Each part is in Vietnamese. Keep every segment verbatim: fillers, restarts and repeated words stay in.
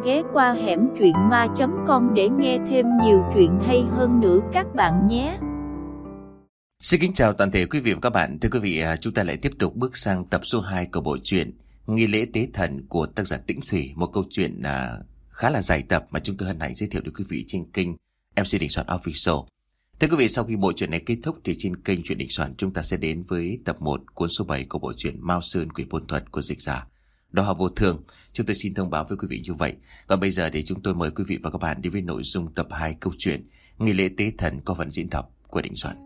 ghé qua hẻm truyện ma chấm com để nghe thêm nhiều chuyện hay hơn nữa các bạn nhé. Xin kính chào toàn thể quý vị và các bạn. Thưa quý vị, chúng ta lại tiếp tục bước sang tập số hai của bộ truyện Nghi lễ tế thần của tác giả Tĩnh Thủy. Một câu chuyện uh, khá là dài tập mà chúng tôi hân hạnh giới thiệu đến quý vị trên kênh em xê Đình Soạn Official. Thưa quý vị, sau khi bộ truyện này kết thúc thì trên kênh Truyện Đình Soạn chúng ta sẽ đến với tập một cuốn số bảy của bộ truyện Mao Sơn Quỷ Bôn Thuật của dịch giả Đó Hà Vô Thường. Chúng tôi xin thông báo với quý vị như vậy. Còn bây giờ thì chúng tôi mời quý vị và các bạn đi với nội dung tập hai câu chuyện Nghi lễ tế thần có phần diễn đọc của Đình Soạn.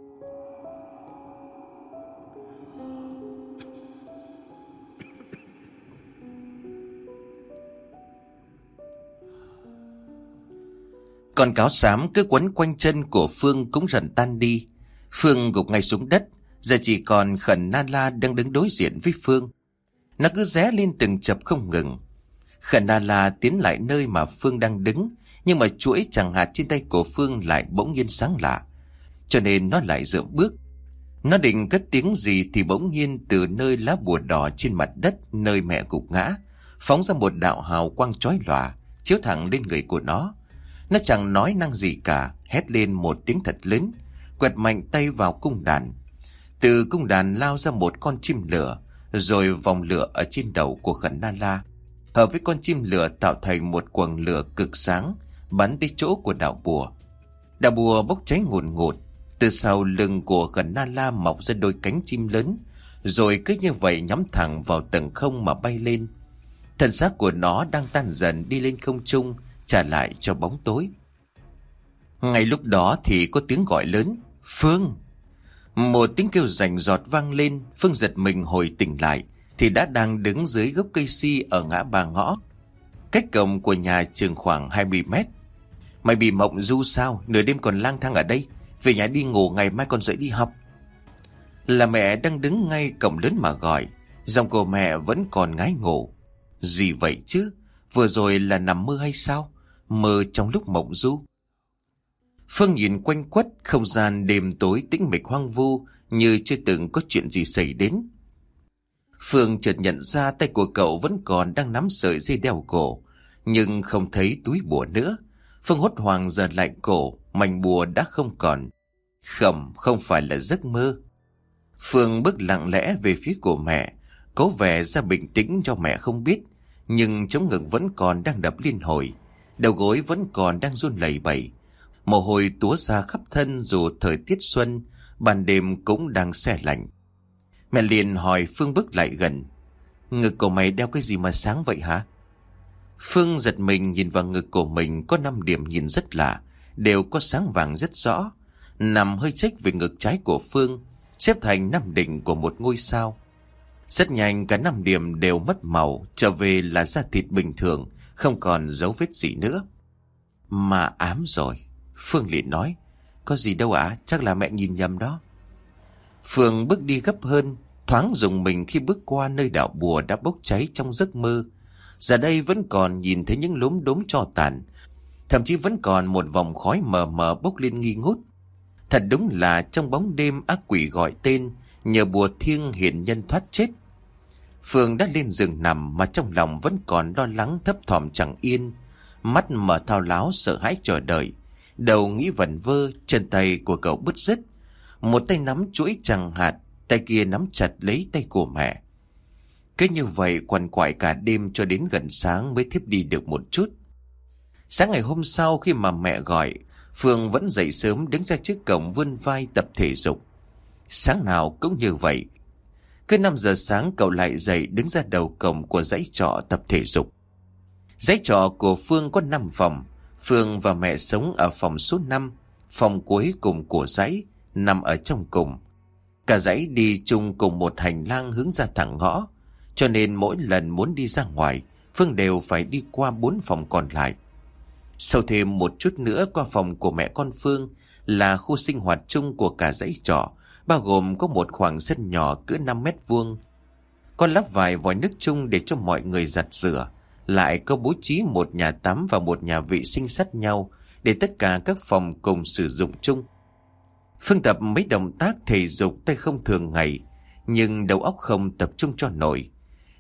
Con cáo xám cứ quấn quanh chân của Phương cũng dần tan đi. Phương gục ngay xuống đất. Giờ chỉ còn Khẩn Na La đang đứng đối diện với Phương. Nó cứ ré lên từng chập không ngừng. Khẩn Na La tiến lại nơi mà Phương đang đứng, nhưng mà chuỗi chằng hạt trên tay của Phương lại bỗng nhiên sáng lạ, cho nên nó lại dựa bước. Nó định cất tiếng gì thì bỗng nhiên từ nơi lá bùa đỏ trên mặt đất nơi mẹ gục ngã phóng ra một đạo hào quang chói lòa chiếu thẳng lên người của nó. Nó chẳng nói năng gì cả, hét lên một tiếng thật lớn, quẹt mạnh tay vào cung đàn. Từ cung đàn lao ra một con chim lửa, rồi vòng lửa ở trên đầu của Khẩn Na La hợp với con chim lửa tạo thành một quầng lửa cực sáng bắn tới chỗ của đạo bùa. Đạo bùa bốc cháy ngùn ngụt. Từ sau lưng của Khẩn Na La mọc ra đôi cánh chim lớn, rồi cứ như vậy nhắm thẳng vào tầng không mà bay lên. Thân xác của nó đang tan dần đi lên không trung, trả lại cho bóng tối. Ngay lúc đó thì có tiếng gọi lớn: Phương! Một tiếng kêu rành rọt vang lên. Phương giật mình hồi tỉnh lại thì đã đang đứng dưới gốc cây si ở ngã ba ngõ, cách cổng của nhà chừng khoảng hai mươi mét. Mày bị mộng du sao? Nửa đêm còn lang thang ở đây. Về nhà đi ngủ, ngày mai còn dậy đi học. Là mẹ đang đứng ngay cổng lớn mà gọi. Giọng của mẹ vẫn còn ngái ngủ. Gì vậy chứ? Vừa rồi là nằm mơ hay sao? Mơ trong lúc mộng du. Phương nhìn quanh quất, không gian đêm tối tĩnh mịch hoang vu như chưa từng có chuyện gì xảy đến. Phương chợt nhận ra tay của cậu vẫn còn đang nắm sợi dây đeo cổ, nhưng không thấy túi bùa nữa. Phương hốt hoảng giật lại cổ, mảnh bùa đã không còn. Khẩm, không phải là giấc mơ. Phương bước lặng lẽ về phía của mẹ, cố vẻ ra bình tĩnh cho mẹ không biết, nhưng trống ngực vẫn còn đang đập liên hồi, đầu gối vẫn còn đang run lẩy bẩy, mồ hôi túa ra khắp thân. Dù thời tiết xuân, ban đêm cũng đang se lạnh. Mẹ liền hỏi Phương bước lại gần: Ngực của mày đeo cái gì mà sáng vậy hả? Phương giật mình nhìn vào ngực của mình, có năm điểm nhìn rất lạ, đều có sáng vàng rất rõ, nằm hơi chếch về ngực trái của Phương, xếp thành năm đỉnh của một ngôi sao. Rất nhanh cả năm điểm đều mất màu, trở về là da thịt bình thường, không còn dấu vết gì nữa. Mà ám rồi, Phương liền nói. Có gì đâu ạ, à? Chắc là mẹ nhìn nhầm đó. Phương bước đi gấp hơn, thoáng rùng mình khi bước qua nơi đạo bùa đã bốc cháy trong giấc mơ. Giờ đây vẫn còn nhìn thấy những lốm đốm tro tàn, thậm chí vẫn còn một vòng khói mờ mờ bốc lên nghi ngút. Thật đúng là trong bóng đêm ác quỷ gọi tên, nhờ bùa thiêng hiển nhân thoát chết. Phương đã lên giường nằm mà trong lòng vẫn còn lo lắng thấp thỏm chẳng yên, mắt mở thao láo sợ hãi chờ đợi, đầu nghĩ vẩn vơ. Chân tay của cậu bứt rứt, một tay nắm chuỗi chằng hạt, tay kia nắm chặt lấy tay của mẹ. Cứ như vậy quằn quại cả đêm cho đến gần sáng mới thiếp đi được một chút. Sáng ngày hôm sau khi mà mẹ gọi, Phương vẫn dậy sớm đứng ra trước cổng vươn vai tập thể dục. Sáng nào cũng như vậy. Cứ năm giờ sáng cậu lại dậy đứng ra đầu cổng của dãy trọ tập thể dục. Dãy trọ của Phương có năm phòng. Phương và mẹ sống ở phòng số năm, phòng cuối cùng của dãy, nằm ở trong cùng. Cả dãy đi chung cùng một hành lang hướng ra thẳng ngõ, cho nên mỗi lần muốn đi ra ngoài, Phương đều phải đi qua bốn phòng còn lại. Sau thêm một chút nữa qua phòng của mẹ con Phương là khu sinh hoạt chung của cả dãy trọ, bao gồm có một khoảng sân nhỏ cỡ năm mét vuông. Có lắp vài vòi nước chung để cho mọi người giặt rửa, lại có bố trí một nhà tắm và một nhà vệ sinh sát nhau để tất cả các phòng cùng sử dụng chung. Phương tập mấy động tác thể dục tay không thường ngày, nhưng đầu óc không tập trung cho nổi.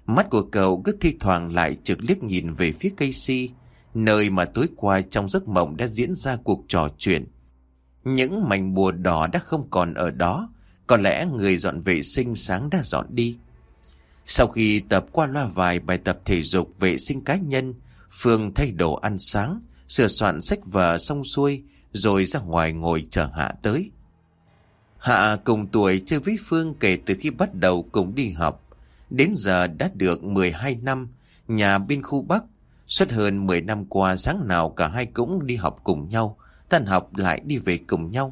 Mắt của cậu cứ thi thoảng lại trực liếc nhìn về phía cây si, nơi mà tối qua trong giấc mộng đã diễn ra cuộc trò chuyện. Những mảnh bùa đỏ đã không còn ở đó, có lẽ người dọn vệ sinh sáng đã dọn đi. Sau khi tập qua loa vài bài tập thể dục vệ sinh cá nhân, Phương thay đồ ăn sáng, sửa soạn sách vở xong xuôi, rồi ra ngoài ngồi chờ Hạ tới. Hạ cùng tuổi chơi với Phương kể từ khi bắt đầu cùng đi học. Đến giờ đã được mười hai năm, nhà bên khu Bắc. Suốt hơn mười năm qua, sáng nào cả hai cũng đi học cùng nhau, tan học lại đi về cùng nhau.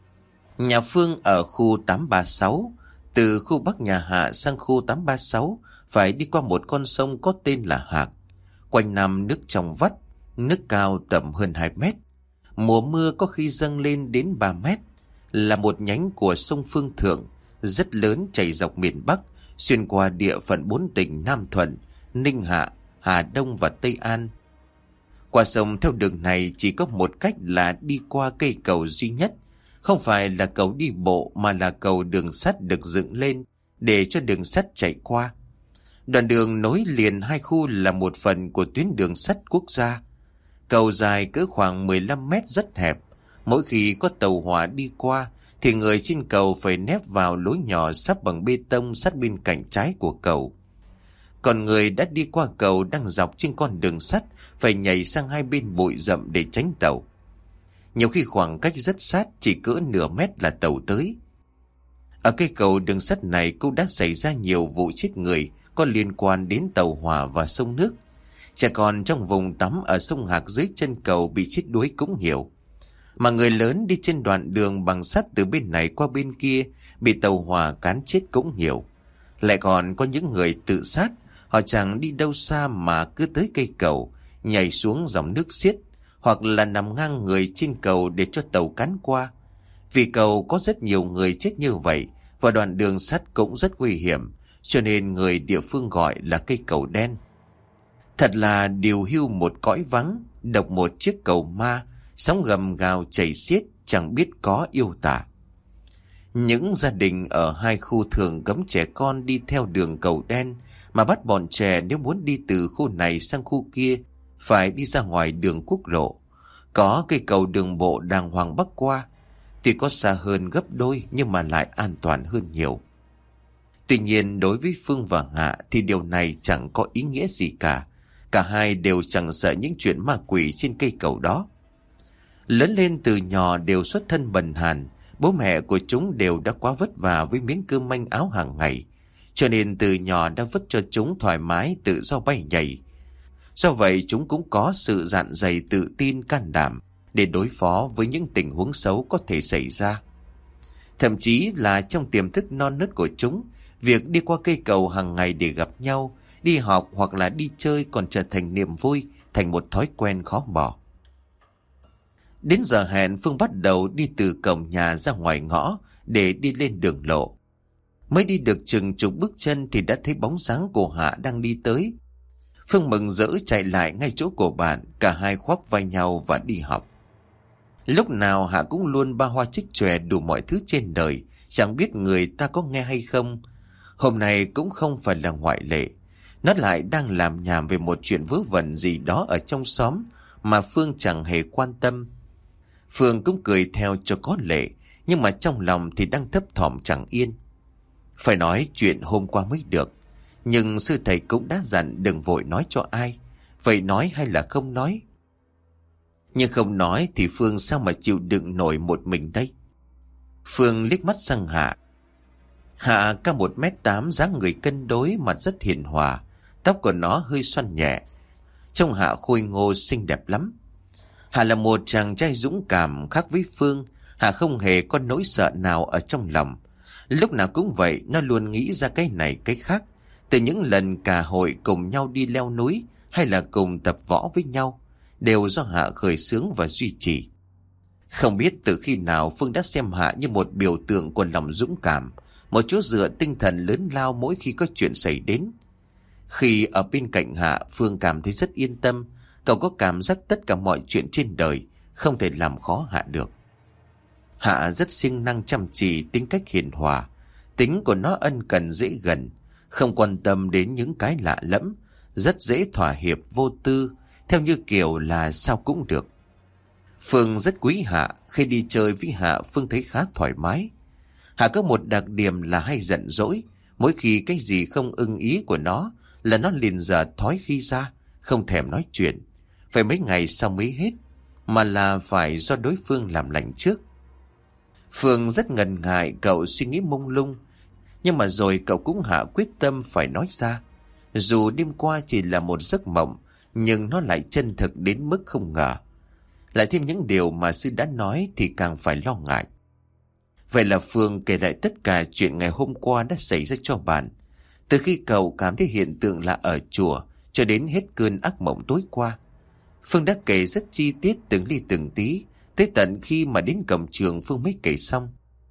Nhà Phương ở khu tám ba sáu, từ khu Bắc nhà Hạ sang khu tám ba sáu phải đi qua một con sông có tên là Hạc. Quanh năm nước trong vắt, nước cao tầm hơn hai mét. Mùa mưa có khi dâng lên đến ba mét, là một nhánh của sông Phương Thượng, rất lớn chảy dọc miền Bắc, xuyên qua địa phận bốn tỉnh Nam Thuận, Ninh Hạ, Hà Đông và Tây An. Qua sông theo đường này chỉ có một cách là đi qua cây cầu duy nhất, không phải là cầu đi bộ mà là cầu đường sắt được dựng lên để cho đường sắt chạy qua. Đoạn đường nối liền hai khu là một phần của tuyến đường sắt quốc gia. Cầu dài cỡ khoảng mười lăm mét rất hẹp. Mỗi khi có tàu hỏa đi qua thì người trên cầu phải nép vào lối nhỏ sắp bằng bê tông sát bên cạnh trái của cầu. Còn người đã đi qua cầu đang dọc trên con đường sắt phải nhảy sang hai bên bụi rậm để tránh tàu. Nhiều khi khoảng cách rất sát, chỉ cỡ nửa mét là tàu tới. Ở cây cầu đường sắt này cũng đã xảy ra nhiều vụ chết người có liên quan đến tàu hỏa và sông nước. Trẻ con trong vùng tắm ở sông Hạc dưới chân cầu bị chết đuối cũng nhiều. Mà người lớn đi trên đoạn đường bằng sắt từ bên này qua bên kia bị tàu hỏa cán chết cũng nhiều. Lại còn có những người tự sát, họ chẳng đi đâu xa mà cứ tới cây cầu, nhảy xuống dòng nước xiết, hoặc là nằm ngang người trên cầu để cho tàu cán qua. Vì cầu có rất nhiều người chết như vậy và đoạn đường sắt cũng rất nguy hiểm, cho nên người địa phương gọi là cây cầu đen. Thật là điều hưu một cõi vắng, độc một chiếc cầu ma, sóng gầm gào chảy xiết, chẳng biết có yêu tả. Những gia đình ở hai khu thường cấm trẻ con đi theo đường cầu đen, mà bắt bọn trẻ nếu muốn đi từ khu này sang khu kia phải đi ra ngoài đường quốc lộ. Có cây cầu đường bộ đàng hoàng bắc qua, tuy có xa hơn gấp đôi nhưng mà lại an toàn hơn nhiều. Tuy nhiên đối với Phương và Hạ thì điều này chẳng có ý nghĩa gì cả. Cả hai đều chẳng sợ những chuyện ma quỷ trên cây cầu đó. Lớn lên từ nhỏ đều xuất thân bần hàn, bố mẹ của chúng đều đã quá vất vả với miếng cơm manh áo hàng ngày, cho nên từ nhỏ đã vứt cho chúng thoải mái tự do bay nhảy. Do vậy chúng cũng có sự dạn dày tự tin can đảm để đối phó với những tình huống xấu có thể xảy ra. Thậm chí là trong tiềm thức non nớt của chúng, việc đi qua cây cầu hàng ngày để gặp nhau, đi học hoặc là đi chơi còn trở thành niềm vui, thành một thói quen khó bỏ. Đến giờ hẹn, Phương bắt đầu đi từ cổng nhà ra ngoài ngõ để đi lên đường lộ. Mới đi được chừng chục bước chân thì đã thấy bóng dáng của Hạ đang đi tới. Phương mừng rỡ chạy lại ngay chỗ của bạn, cả hai khoác vai nhau và đi học. Lúc nào Hạ cũng luôn ba hoa trích chòe đủ mọi thứ trên đời, chẳng biết người ta có nghe hay không. Hôm nay cũng không phải là ngoại lệ. Nó lại đang làm nhảm về một chuyện vớ vẩn gì đó ở trong xóm mà Phương chẳng hề quan tâm. Phương cũng cười theo cho có lệ, nhưng mà trong lòng thì đang thấp thỏm chẳng yên. Phải nói chuyện hôm qua mới được, nhưng sư thầy cũng đã dặn đừng vội nói cho ai. Vậy nói hay là không nói? Nhưng không nói thì Phương sao mà chịu đựng nổi một mình đây? Phương liếc mắt sang Hạ. Hạ cao một mét tám, dáng người cân đối, mặt rất hiền hòa, tóc của nó hơi xoăn nhẹ. Trông Hạ khôi ngô xinh đẹp lắm. Hạ là một chàng trai dũng cảm, khác với Phương. Hạ không hề có nỗi sợ nào ở trong lòng. Lúc nào cũng vậy, nó luôn nghĩ ra cái này cái khác. Từ những lần cả hội cùng nhau đi leo núi hay là cùng tập võ với nhau, đều do Hạ khởi xướng và duy trì. Không biết từ khi nào Phương đã xem Hạ như một biểu tượng của lòng dũng cảm, một chỗ dựa tinh thần lớn lao mỗi khi có chuyện xảy đến. Khi ở bên cạnh Hạ, Phương cảm thấy rất yên tâm. Cậu có cảm giác tất cả mọi chuyện trên đời không thể làm khó Hạ được. Hạ rất siêng năng chăm chỉ, tính cách hiền hòa. Tính của nó ân cần dễ gần. không quan tâm đến những cái lạ lẫm, rất dễ thỏa hiệp vô tư, theo như kiểu là sao cũng được. Phương rất quý Hạ, khi đi chơi với Hạ Phương thấy khá thoải mái. Hạ có một đặc điểm là hay giận dỗi, mỗi khi cái gì không ưng ý của nó là nó liền dở thói khi ra, không thèm nói chuyện. Phải mấy ngày sau mới hết, mà là phải do đối phương làm lành trước. Phương rất ngần ngại, cậu suy nghĩ mông lung, nhưng mà rồi cậu cũng hạ quyết tâm phải nói ra. Dù đêm qua chỉ là một giấc mộng, nhưng nó lại chân thực đến mức không ngờ. Lại thêm những điều mà sư đã nói thì càng phải lo ngại. Vậy là Phương kể lại tất cả chuyện ngày hôm qua đã xảy ra cho bạn. Từ khi cậu cảm thấy hiện tượng là ở chùa cho đến hết cơn ác mộng tối qua. Phương đã kể rất chi tiết từng ly từng tí, tới tận khi mà đến cổng trường Phương mới kể xong.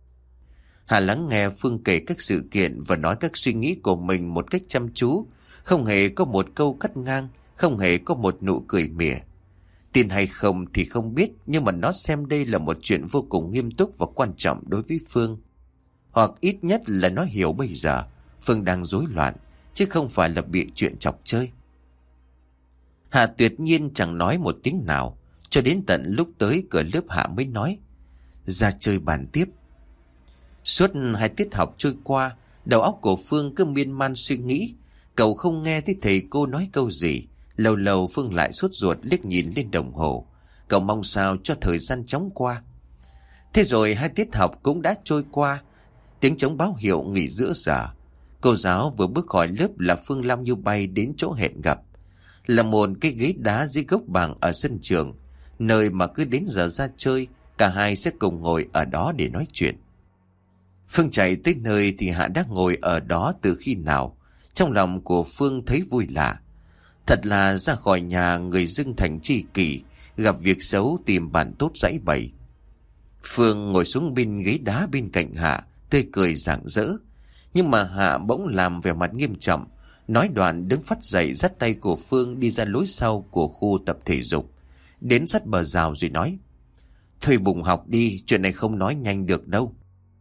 Hà lắng nghe Phương kể các sự kiện và nói các suy nghĩ của mình một cách chăm chú, không hề có một câu cắt ngang, không hề có một nụ cười mỉa. Tin hay không thì không biết, nhưng mà nó xem đây là một chuyện vô cùng nghiêm túc và quan trọng đối với Phương. Hoặc ít nhất là nó hiểu bây giờ Phương đang rối loạn, chứ không phải là bị chuyện chọc chơi. Hà tuyệt nhiên chẳng nói một tiếng nào, cho đến tận lúc tới cửa lớp Hạ mới nói: ra chơi bàn tiếp. Suốt hai tiết học trôi qua, đầu óc của Phương cứ miên man suy nghĩ. Cậu không nghe thấy thầy cô nói câu gì. Lâu lâu Phương lại sốt ruột liếc nhìn lên đồng hồ. Cậu mong sao cho thời gian chóng qua. Thế rồi hai tiết học cũng đã trôi qua. Tiếng trống báo hiệu nghỉ giữa giờ. Cô giáo vừa bước khỏi lớp là Phương lao như bay đến chỗ hẹn gặp. Là một cái ghế đá dưới gốc bàng ở sân trường, nơi mà cứ đến giờ ra chơi cả hai sẽ cùng ngồi ở đó để nói chuyện. Phương chạy tới nơi thì Hạ đã ngồi ở đó từ khi nào. Trong lòng của Phương thấy vui lạ. Thật là ra khỏi nhà người dưng thành tri kỷ, gặp việc xấu tìm bạn tốt dãy bày. Phương ngồi xuống bên ghế đá bên cạnh Hạ, tươi cười rạng rỡ. Nhưng mà Hạ bỗng làm vẻ mặt nghiêm trọng, nói đoạn đứng phắt dậy dắt tay của Phương đi ra lối sau của khu tập thể dục, đến sát bờ rào rồi nói: thôi bùng học đi, chuyện này không nói nhanh được đâu.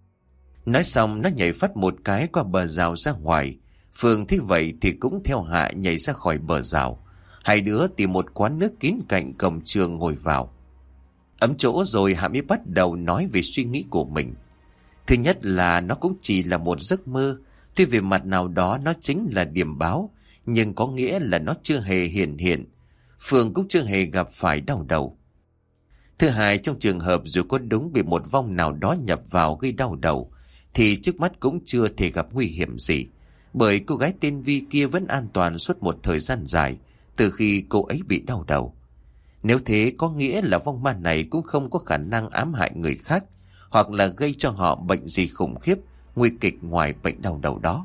Nói xong nó nhảy phắt một cái qua bờ rào ra ngoài. Phương thấy vậy thì cũng theo Hạ nhảy ra khỏi bờ rào. Hai đứa tìm một quán nước kín cạnh cổng trường ngồi vào. Ấm chỗ rồi Hạ mới bắt đầu nói về suy nghĩ của mình. Thứ nhất là nó cũng chỉ là một giấc mơ. Tuy về mặt nào đó nó chính là điểm báo, nhưng có nghĩa là nó chưa hề hiện hiện. Phương cũng chưa hề gặp phải đau đầu. Thứ hai, trong trường hợp dù có đúng bị một vong nào đó nhập vào gây đau đầu, thì trước mắt cũng chưa thể gặp nguy hiểm gì. Bởi cô gái tên Vi kia vẫn an toàn suốt một thời gian dài từ khi cô ấy bị đau đầu. Nếu thế có nghĩa là vong ma này cũng không có khả năng ám hại người khác, hoặc là gây cho họ bệnh gì khủng khiếp, nguy kịch ngoài bệnh đau đầu đó.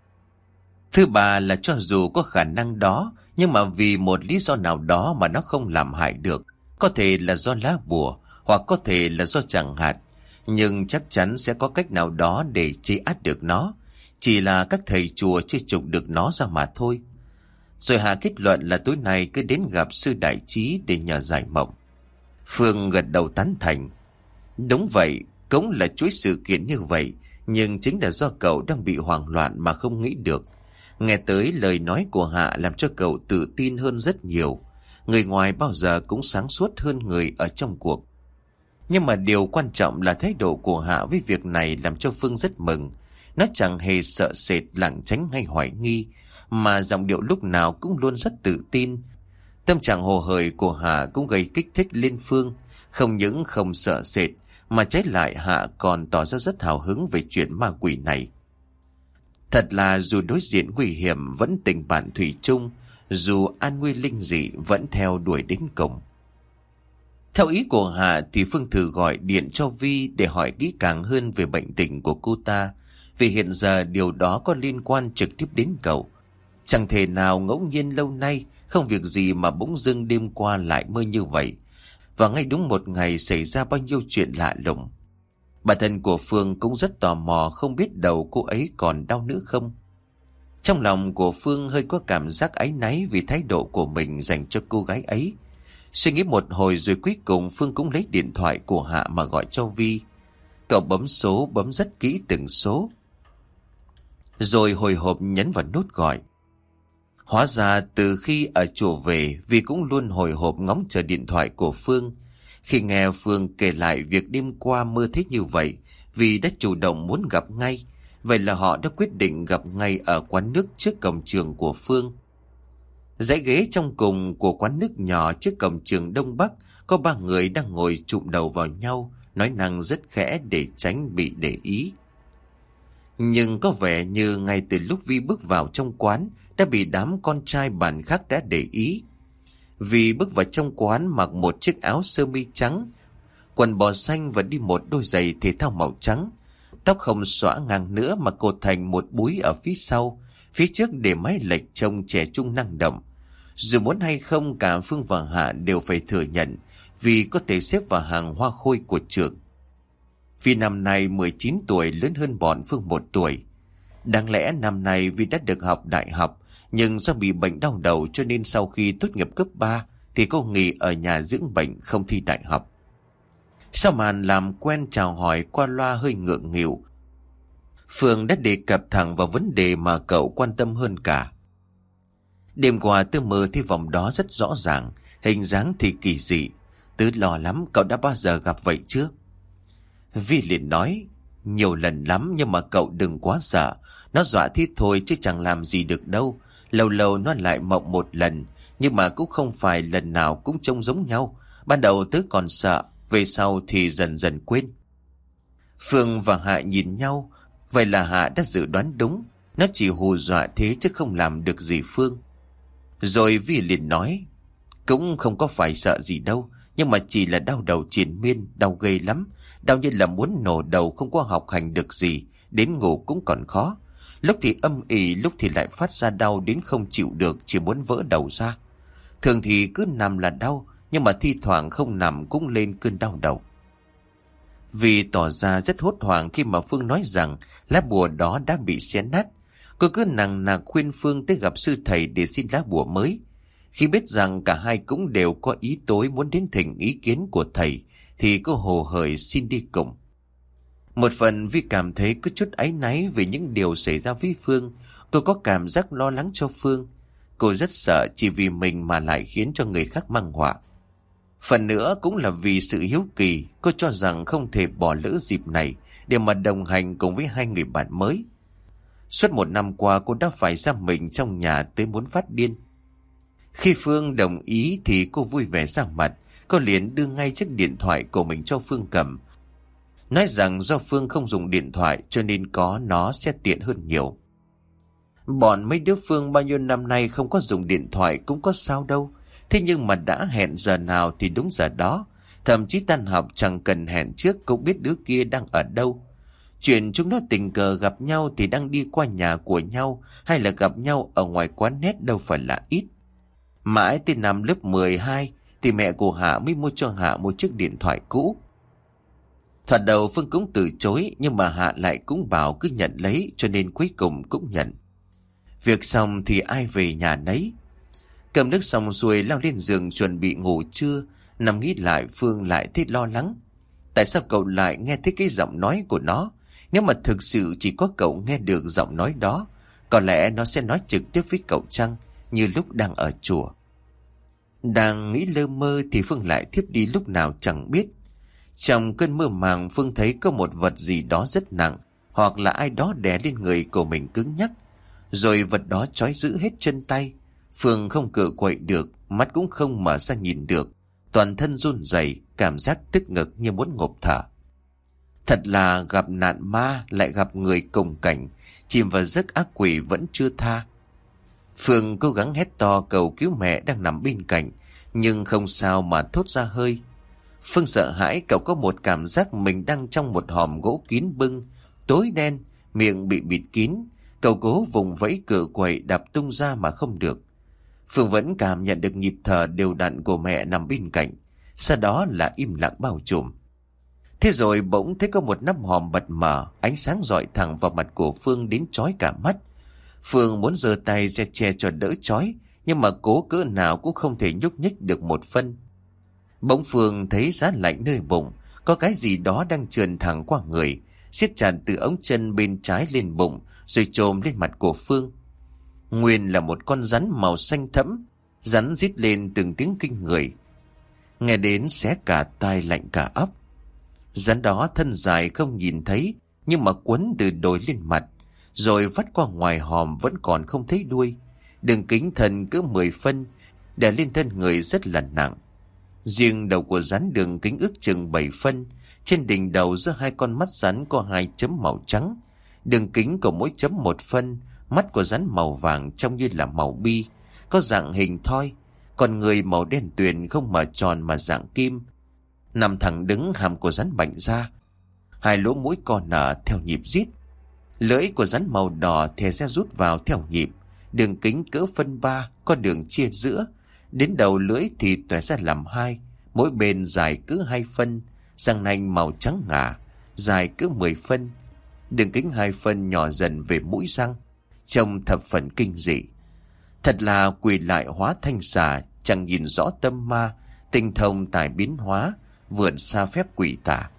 Thứ ba là cho dù có khả năng đó, nhưng mà vì một lý do nào đó mà nó không làm hại được. Có thể là do lá bùa, hoặc có thể là do chẳng hạt, nhưng chắc chắn sẽ có cách nào đó để chế át được nó. Chỉ là các thầy chùa chưa trục được nó ra mà thôi. Rồi Hà kết luận là tối nay cứ đến gặp sư Đại Trí để nhờ giải mộng. Phương gật đầu tán thành. Đúng vậy, cũng là chuỗi sự kiện như vậy, nhưng chính là do cậu đang bị hoảng loạn mà không nghĩ được. Nghe tới lời nói của Hạ làm cho cậu tự tin hơn rất nhiều. Người ngoài bao giờ cũng sáng suốt hơn người ở trong cuộc. Nhưng mà điều quan trọng là thái độ của Hạ với việc này làm cho Phương rất mừng. Nó chẳng hề sợ sệt, lảng tránh hay hoài nghi, mà giọng điệu lúc nào cũng luôn rất tự tin. Tâm trạng hồ hởi của Hạ cũng gây kích thích lên Phương. Không những không sợ sệt, mà trái lại Hạ còn tỏ ra rất hào hứng về chuyện ma quỷ này. Thật là dù đối diện nguy hiểm vẫn tình bạn thủy chung, dù an nguy linh dị vẫn theo đuổi đến cùng. Theo ý của Hạ thì Phương thử gọi điện cho Vi để hỏi kỹ càng hơn về bệnh tình của cô ta, vì hiện giờ điều đó có liên quan trực tiếp đến cậu. Chẳng thể nào ngẫu nhiên lâu nay không việc gì mà bỗng dưng đêm qua lại mơ như vậy, và ngay đúng một ngày xảy ra bao nhiêu chuyện lạ lùng. Bản thân của Phương cũng rất tò mò không biết đầu cô ấy còn đau nữa không. Trong lòng của Phương hơi có cảm giác áy náy vì thái độ của mình dành cho cô gái ấy. Suy nghĩ một hồi rồi cuối cùng Phương cũng lấy điện thoại của Hạ mà gọi cho Vi. Cậu bấm số, bấm rất kỹ từng số. rồi hồi hộp nhấn vào nút gọi. Hóa ra từ khi ở chùa về, Vi cũng luôn hồi hộp ngóng chờ điện thoại của Phương. Khi nghe Phương kể lại việc đêm qua mơ thấy như vậy, Vi đã chủ động muốn gặp ngay. Vậy là họ đã quyết định gặp ngay ở quán nước trước cổng trường của Phương. Dãy ghế trong cùng của quán nước nhỏ trước cổng trường Đông Bắc có ba người đang ngồi chụm đầu vào nhau, nói năng rất khẽ để tránh bị để ý. Nhưng có vẻ như ngay từ lúc Vi bước vào trong quán đã bị đám con trai bàn khác đã để ý. Vi bước vào trong quán mặc một chiếc áo sơ mi trắng, quần bò xanh và đi một đôi giày thể thao màu trắng. Tóc không xõa ngang nữa mà cột thành một búi ở phía sau, phía trước để mái lệch trông trẻ trung năng động. Dù muốn hay không, cả Phương và Hạ đều phải thừa nhận vì có thể xếp vào hàng hoa khôi của trường. Vì năm nay mười chín tuổi, lớn hơn bọn Phương một tuổi. Đáng lẽ năm nay vì đã được học đại học, nhưng do bị bệnh đau đầu cho nên sau khi tốt nghiệp cấp ba thì cô nghỉ ở nhà dưỡng bệnh, không thi đại học. Sau màn làm quen chào hỏi qua loa hơi ngượng nghịu, Phương đã đề cập thẳng vào vấn đề mà cậu quan tâm hơn cả. Đêm qua tớ mơ thấy vòng đó rất rõ ràng, hình dáng thì kỳ dị. Tớ lo lắm, cậu đã bao giờ gặp vậy chưa? Vi liền nói, nhiều lần lắm, nhưng mà cậu đừng quá sợ. Nó dọa thế thôi chứ chẳng làm gì được đâu. Lâu lâu nó lại mộng một lần, nhưng mà cũng không phải lần nào cũng trông giống nhau. Ban đầu tớ còn sợ, về sau thì dần dần quên. Phương và Hạ nhìn nhau. Vậy là Hạ đã dự đoán đúng. Nó chỉ hù dọa thế chứ không làm được gì Phương. Rồi Vi liền nói, cũng không có phải sợ gì đâu, nhưng mà chỉ là đau đầu triền miên, đau ghê lắm. Đau như là muốn nổ đầu, không có học hành được gì, đến ngủ cũng còn khó. Lúc thì âm ỉ, lúc thì lại phát ra đau đến không chịu được, chỉ muốn vỡ đầu ra. Thường thì cứ nằm là đau, nhưng mà thi thoảng không nằm cũng lên cơn đau đầu. Vì tỏ ra rất hốt hoảng khi mà Phương nói rằng lá bùa đó đã bị xé nát. Cô cứ nằng nặc khuyên Phương tới gặp sư thầy để xin lá bùa mới. Khi biết rằng cả hai cũng đều có ý tối muốn đến thỉnh ý kiến của thầy, thì cô hồ hởi xin đi cùng. Một phần vì cảm thấy có chút áy náy về những điều xảy ra với Phương. Cô có cảm giác lo lắng cho Phương. Cô rất sợ chỉ vì mình mà lại khiến cho người khác mang họa. Phần nữa cũng là vì sự hiếu kỳ. Cô cho rằng không thể bỏ lỡ dịp này để mà đồng hành cùng với hai người bạn mới. Suốt một năm qua cô đã phải giam mình trong nhà tới muốn phát điên. Khi Phương đồng ý thì cô vui vẻ ra mặt. Cô liền đưa ngay chiếc điện thoại của mình cho Phương cầm, nói rằng do Phương không dùng điện thoại cho nên có nó sẽ tiện hơn nhiều. Bọn mấy đứa Phương bao nhiêu năm nay không có dùng điện thoại cũng có sao đâu. Thế nhưng mà đã hẹn giờ nào thì đúng giờ đó. Thậm chí tan học chẳng cần hẹn trước cũng biết đứa kia đang ở đâu. Chuyện chúng nó tình cờ gặp nhau thì đang đi qua nhà của nhau, hay là gặp nhau ở ngoài quán net đâu phải là ít. Mãi tới năm lớp mười hai thì mẹ của Hạ mới mua cho Hạ một chiếc điện thoại cũ. Thoạt đầu Phương cũng từ chối, nhưng mà Hạ lại cũng bảo cứ nhận lấy, cho nên cuối cùng cũng nhận. Việc xong thì ai về nhà nấy. Cầm nước xong xuôi lao lên giường chuẩn bị ngủ trưa. Nằm nghĩ lại Phương lại thấy lo lắng. Tại sao cậu lại nghe thấy cái giọng nói của nó? Nếu mà thực sự chỉ có cậu nghe được giọng nói đó, có lẽ nó sẽ nói trực tiếp với cậu chăng, như lúc đang ở chùa. Đang nghĩ lơ mơ thì Phương lại thiếp đi lúc nào chẳng biết. Trong cơn mơ màng Phương thấy có một vật gì đó rất nặng, hoặc là ai đó đè lên người của mình cứng nhắc. Rồi vật đó trói giữ hết chân tay. Phương không cựa quậy được, mắt cũng không mở ra nhìn được. Toàn thân run rẩy, cảm giác tức ngực như muốn ngộp thở. Thật là gặp nạn ma lại gặp người cùng cảnh, chìm vào giấc ác quỷ vẫn chưa tha. Phương cố gắng hét to cầu cứu mẹ đang nằm bên cạnh, nhưng không sao mà thốt ra hơi. Phương sợ hãi, cậu có một cảm giác mình đang trong một hòm gỗ kín bưng, tối đen, miệng bị bịt kín. Cậu cố vùng vẫy cựa quậy đạp tung ra mà không được. Phương vẫn cảm nhận được nhịp thở đều đặn của mẹ nằm bên cạnh, sau đó là im lặng bao trùm. Thế rồi bỗng thấy có một nắp hòm bật mở, ánh sáng rọi thẳng vào mặt của Phương đến chói cả mắt. Phương muốn giơ tay che che cho đỡ chói, nhưng mà cố cỡ nào cũng không thể nhúc nhích được một phân. Bỗng Phương thấy giá lạnh nơi bụng, có cái gì đó đang trườn thẳng qua người, siết chặt từ ống chân bên trái lên bụng, rồi chồm lên mặt của Phương. Nguyên là một con rắn màu xanh thẫm, rắn rít lên từng tiếng kinh người, nghe đến xé cả tai lạnh cả óc. Rắn đó thân dài không nhìn thấy, nhưng mà quấn từ đồi lên mặt, rồi vắt qua ngoài hòm vẫn còn không thấy đuôi. Đường kính thân cứ mười phân, đè lên thân người rất là nặng. Riêng đầu của rắn đường kính ước chừng bảy phân, trên đỉnh đầu giữa hai con mắt rắn có hai chấm màu trắng, đường kính của mỗi chấm một phân. Mắt của rắn màu vàng trông như là màu bi, có dạng hình thoi, còn người màu đen tuyền không mở tròn mà dạng kim. Nằm thẳng đứng, hàm của rắn bành ra, hai lỗ mũi co nở theo nhịp rít. Lưỡi của rắn màu đỏ thè ra rút vào theo nhịp, đường kính cỡ phân ba, có đường chia giữa. Đến đầu lưỡi thì tòe ra làm hai, mỗi bên dài cứ hai phân, răng nanh màu trắng ngà, dài cứ mười phân, đường kính hai phân nhỏ dần về mũi răng, trông thập phần kinh dị. Thật là quỷ lại hóa thanh xà, chẳng nhìn rõ tâm ma, tinh thông tài biến hóa, vượn xa phép quỷ tà.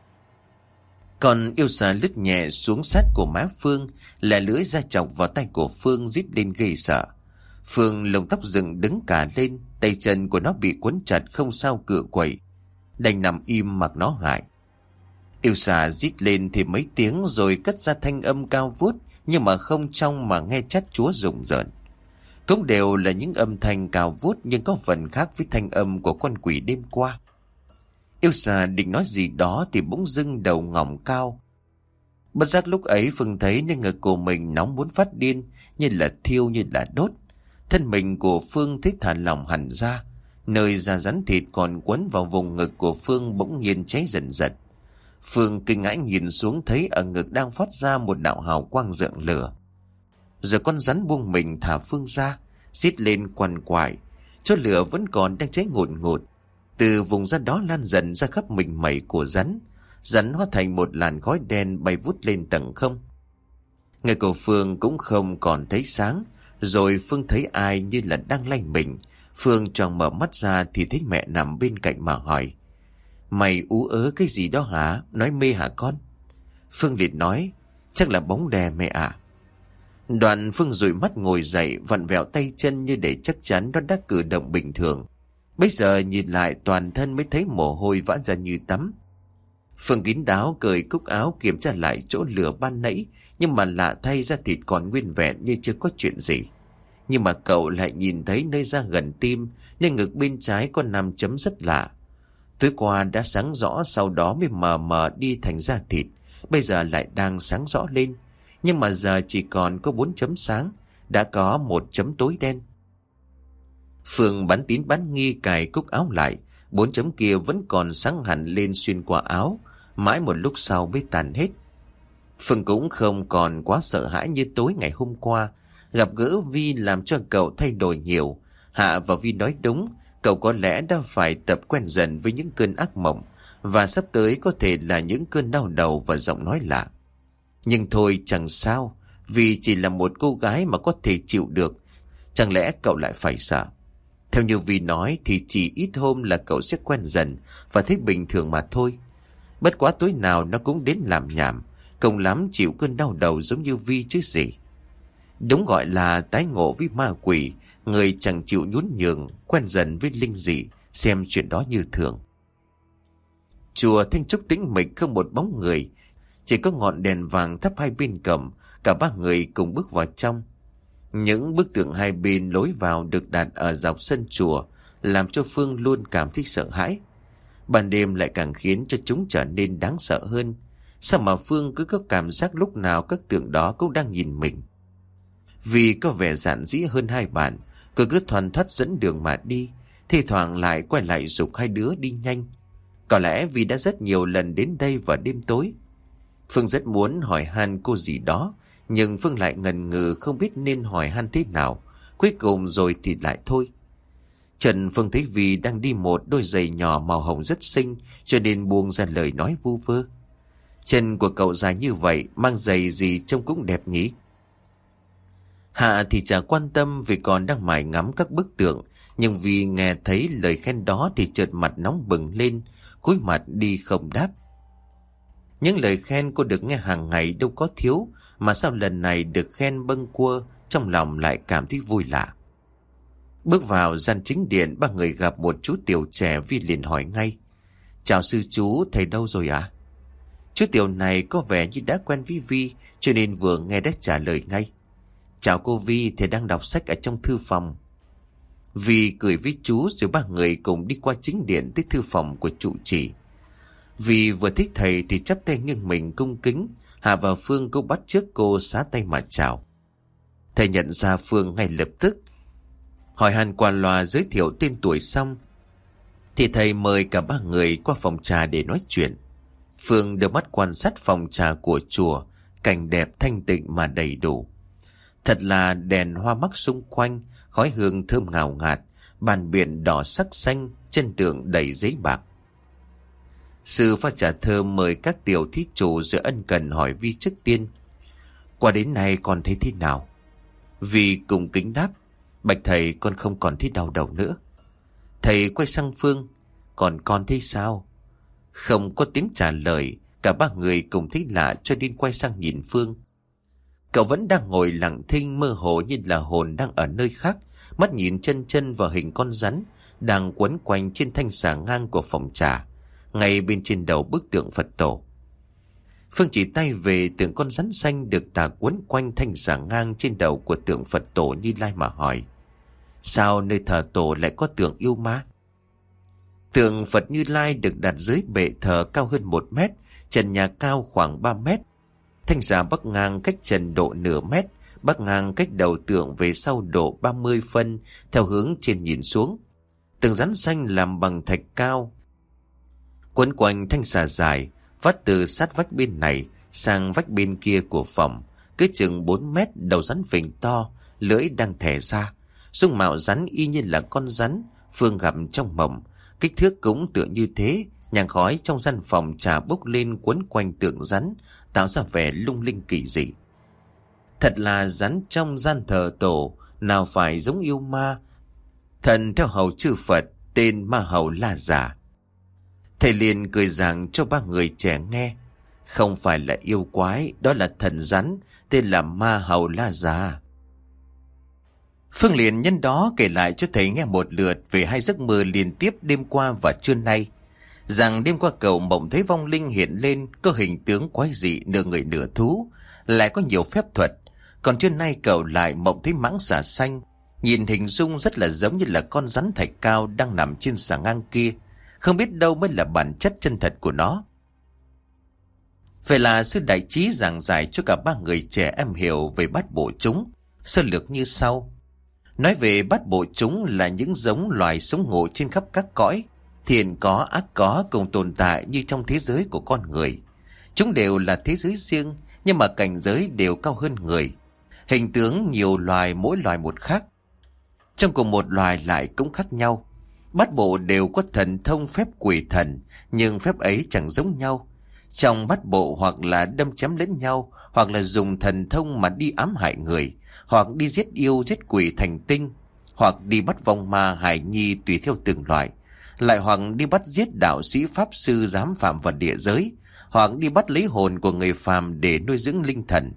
Còn yêu xà lướt nhẹ xuống sát của má Phương, lẻ lưỡi ra chọc vào tay của Phương, rít lên ghê sợ. Phương lông tóc dựng đứng cả lên, tay chân của nó bị quấn chặt không sao cựa quậy, đành nằm im mặc nó hại. Yêu xà rít lên thì mấy tiếng rồi cất ra thanh âm cao vút, nhưng mà không trong mà nghe chát chúa rùng rợn. Cũng đều là những âm thanh cao vút, nhưng có phần khác với thanh âm của con quỷ đêm qua. Yêu xà định nói gì đó thì bỗng dưng đầu ngỏng cao. Bất giác lúc ấy Phương thấy nên ngực của mình nóng muốn phát điên, như là thiêu như là đốt. Thân mình của Phương thích thả lỏng hẳn ra, nơi da rắn thịt còn quấn vào vùng ngực của Phương bỗng nhiên cháy dần dần. Phương kinh hãi nhìn xuống, thấy ở ngực đang phát ra một đạo hào quang rạng lửa. Rồi con rắn buông mình thả Phương ra, rít lên quằn quại. Chốt lửa vẫn còn đang cháy ngùn ngụt, từ vùng da đó lan dần ra khắp mình mẩy của rắn. Rắn hóa thành một làn khói đen bay vút lên tầng không. Người của Phương cũng không còn thấy sáng. Rồi Phương thấy ai như là đang lay mình. Phương tròn mở mắt ra thì thấy mẹ nằm bên cạnh mà hỏi: "Mày ú ớ cái gì đó hả? Nói mê hả con?" Phương liền nói: "Chắc là bóng đè mẹ ạ." Đoạn Phương dụi mắt ngồi dậy, vặn vẹo tay chân như để chắc chắn nó đã cử động bình thường. Bây giờ nhìn lại toàn thân mới thấy mồ hôi vã ra như tắm. Phương kín đáo cởi cúc áo kiểm tra lại chỗ lửa ban nãy, nhưng mà lạ thay da thịt còn nguyên vẹn như chưa có chuyện gì. Nhưng mà cậu lại nhìn thấy nơi da gần tim, nên ngực bên trái có năm chấm rất lạ. Tối qua đã sáng rõ, sau đó mới mờ mờ đi thành da thịt, bây giờ lại đang sáng rõ lên. Nhưng mà giờ chỉ còn có bốn chấm sáng, đã có một chấm tối đen. Phương bán tín bán nghi cài cúc áo lại, bốn chấm kia vẫn còn sáng hẳn lên xuyên qua áo, mãi một lúc sau mới tàn hết. Phương cũng không còn quá sợ hãi như tối ngày hôm qua. Gặp gỡ Vi làm cho cậu thay đổi nhiều. Hạ và Vi nói đúng, cậu có lẽ đã phải tập quen dần với những cơn ác mộng, và sắp tới có thể là những cơn đau đầu và giọng nói lạ. Nhưng thôi chẳng sao, vì chỉ là một cô gái mà có thể chịu được, chẳng lẽ cậu lại phải sợ? Theo như Vi nói thì chỉ ít hôm là cậu sẽ quen dần và thấy bình thường mà thôi. Bất quá tối nào nó cũng đến làm nhảm, cùng lắm chịu cơn đau đầu giống như Vi chứ gì. Đúng gọi là tái ngộ với ma quỷ, người chẳng chịu nhún nhường, quen dần với linh dị, xem chuyện đó như thường. Chùa Thanh Trúc tĩnh mịch, không một bóng người, chỉ có ngọn đèn vàng thắp hai bên cổng. Cả ba người cùng bước vào trong. Những bức tượng hai bên lối vào được đặt ở dọc sân chùa, làm cho Phương luôn cảm thấy sợ hãi. Ban đêm lại càng khiến cho chúng trở nên đáng sợ hơn. Sao mà Phương cứ có cảm giác lúc nào các tượng đó cũng đang nhìn mình? Vì có vẻ giản dĩ hơn hai bạn, cô cứ thoăn thoắt dẫn đường mà đi, thi thoảng lại quay lại giục hai đứa đi nhanh. Có lẽ vì đã rất nhiều lần đến đây vào đêm tối. Phương rất muốn hỏi han cô gì đó, nhưng Phương lại ngần ngừ không biết nên hỏi han thế nào. Cuối cùng rồi thì lại thôi. Trần Phương thấy Vi đang đi một đôi giày nhỏ màu hồng rất xinh, cho nên buông ra lời nói vu vơ: "Chân của cậu dài như vậy, mang giày gì trông cũng đẹp nhỉ?" Hạ thì chả quan tâm vì còn đang mải ngắm các bức tượng, nhưng vì nghe thấy lời khen đó thì chợt mặt nóng bừng lên, cúi mặt đi không đáp. Những lời khen cô được nghe hàng ngày đâu có thiếu, mà sao lần này được khen bâng quơ, trong lòng lại cảm thấy vui lạ. Bước vào gian chính điện, ba người gặp một chú tiểu trẻ. Vi liền hỏi ngay: "Chào sư chú, thầy đâu rồi ạ?" À? Chú tiểu này có vẻ như đã quen với Vi, cho nên vừa nghe đã trả lời ngay: "Chào cô Vi, thầy đang đọc sách ở trong thư phòng." Vi cười với chú rồi ba người cùng đi qua chính điện tới thư phòng của trụ trì. Vi vừa thấy thầy thì chắp tay nghiêng mình cung kính. Hà và Phương cũng bắt chước cô xá tay mà chào. Thầy nhận ra Phương ngay lập tức, hỏi han qua loa giới thiệu tên tuổi xong thì thầy mời cả ba người qua phòng trà để nói chuyện. Phương đưa mắt quan sát phòng trà của chùa, cảnh đẹp thanh tịnh mà đầy đủ. Thật là đèn hoa mắc xung quanh, khói hương thơm ngào ngạt, bàn biển đỏ sắc xanh, chân tượng đầy giấy bạc. Sư pha trà thơm mời các tiểu thí chủ rồi ân cần hỏi Vi trước tiên: "Qua đến nay con thấy thế nào?" Vi cùng kính đáp: "Bạch thầy, con không còn thấy đau đầu nữa." Thầy quay sang Phương: "Còn con thấy sao?" Không có tiếng trả lời, cả ba người cùng thấy lạ cho nên quay sang nhìn Phương. Cậu vẫn đang ngồi lặng thinh, mơ hồ như là hồn đang ở nơi khác, mắt nhìn chân chân vào hình con rắn đang quấn quanh trên thanh xà ngang của phòng trà, ngay bên trên đầu bức tượng Phật tổ. Phương chỉ tay về tượng con rắn xanh được tà quấn quanh thanh xà ngang trên đầu của tượng Phật tổ Như Lai mà hỏi: "Sao nơi thờ tổ lại có tượng yêu ma?" Tượng Phật Như Lai được đặt dưới bệ thờ cao hơn một mét, trần nhà cao khoảng ba mét. Thanh xà bắc ngang cách trần độ nửa mét, bắc ngang cách đầu tượng về sau độ ba mươi phân theo hướng trên nhìn xuống. Tượng rắn xanh làm bằng thạch cao, quấn quanh thanh xà dài, vắt từ sát vách bên này sang vách bên kia của phòng, cứ chừng bốn mét, đầu rắn phình to, lưỡi đang thè ra. Dung mạo rắn y như là con rắn Phương gặp trong mộng, kích thước cũng tựa như thế. Nhang khói trong gian phòng trà bốc lên quấn quanh tượng rắn, tạo ra vẻ lung linh kỳ dị. Thật là rắn trong gian thờ tổ, nào phải giống yêu ma. Thần theo hầu chư Phật, tên Ma Hầu La Già. Thầy liền cười giảng cho ba người trẻ nghe: "Không phải là yêu quái, đó là thần rắn, tên là Ma Hầu La Già." Phương liền nhân đó kể lại cho thầy nghe một lượt về hai giấc mơ liên tiếp đêm qua và trưa nay. Rằng đêm qua cậu mộng thấy vong linh hiện lên, có hình tướng quái dị nửa người nửa thú, lại có nhiều phép thuật. Còn trưa nay cậu lại mộng thấy mãng xà xanh, nhìn hình dung rất là giống như là con rắn thạch cao đang nằm trên xà ngang kia. Không biết đâu mới là bản chất chân thật của nó. Vậy là sư đại trí giảng giải cho cả ba người trẻ em hiểu về bát bộ chúng. Sơ lược như sau. Nói về bát bộ chúng là những giống loài sống ngụ trên khắp các cõi, thiện có ác có cùng tồn tại như trong thế giới của con người. Chúng đều là thế giới riêng, nhưng mà cảnh giới đều cao hơn người. Hình tướng nhiều loài, mỗi loài một khác. Trong cùng một loài lại cũng khác nhau. Bát bộ đều có thần thông phép quỷ thần, nhưng phép ấy chẳng giống nhau. Trong bát bộ hoặc là đâm chém lẫn nhau, hoặc là dùng thần thông mà đi ám hại người, hoặc đi giết yêu giết quỷ thành tinh, hoặc đi bắt vong ma hài nhi tùy theo từng loại, lại hoặc đi bắt giết đạo sĩ pháp sư dám phạm vào địa giới, hoặc đi bắt lấy hồn của người phàm để nuôi dưỡng linh thần.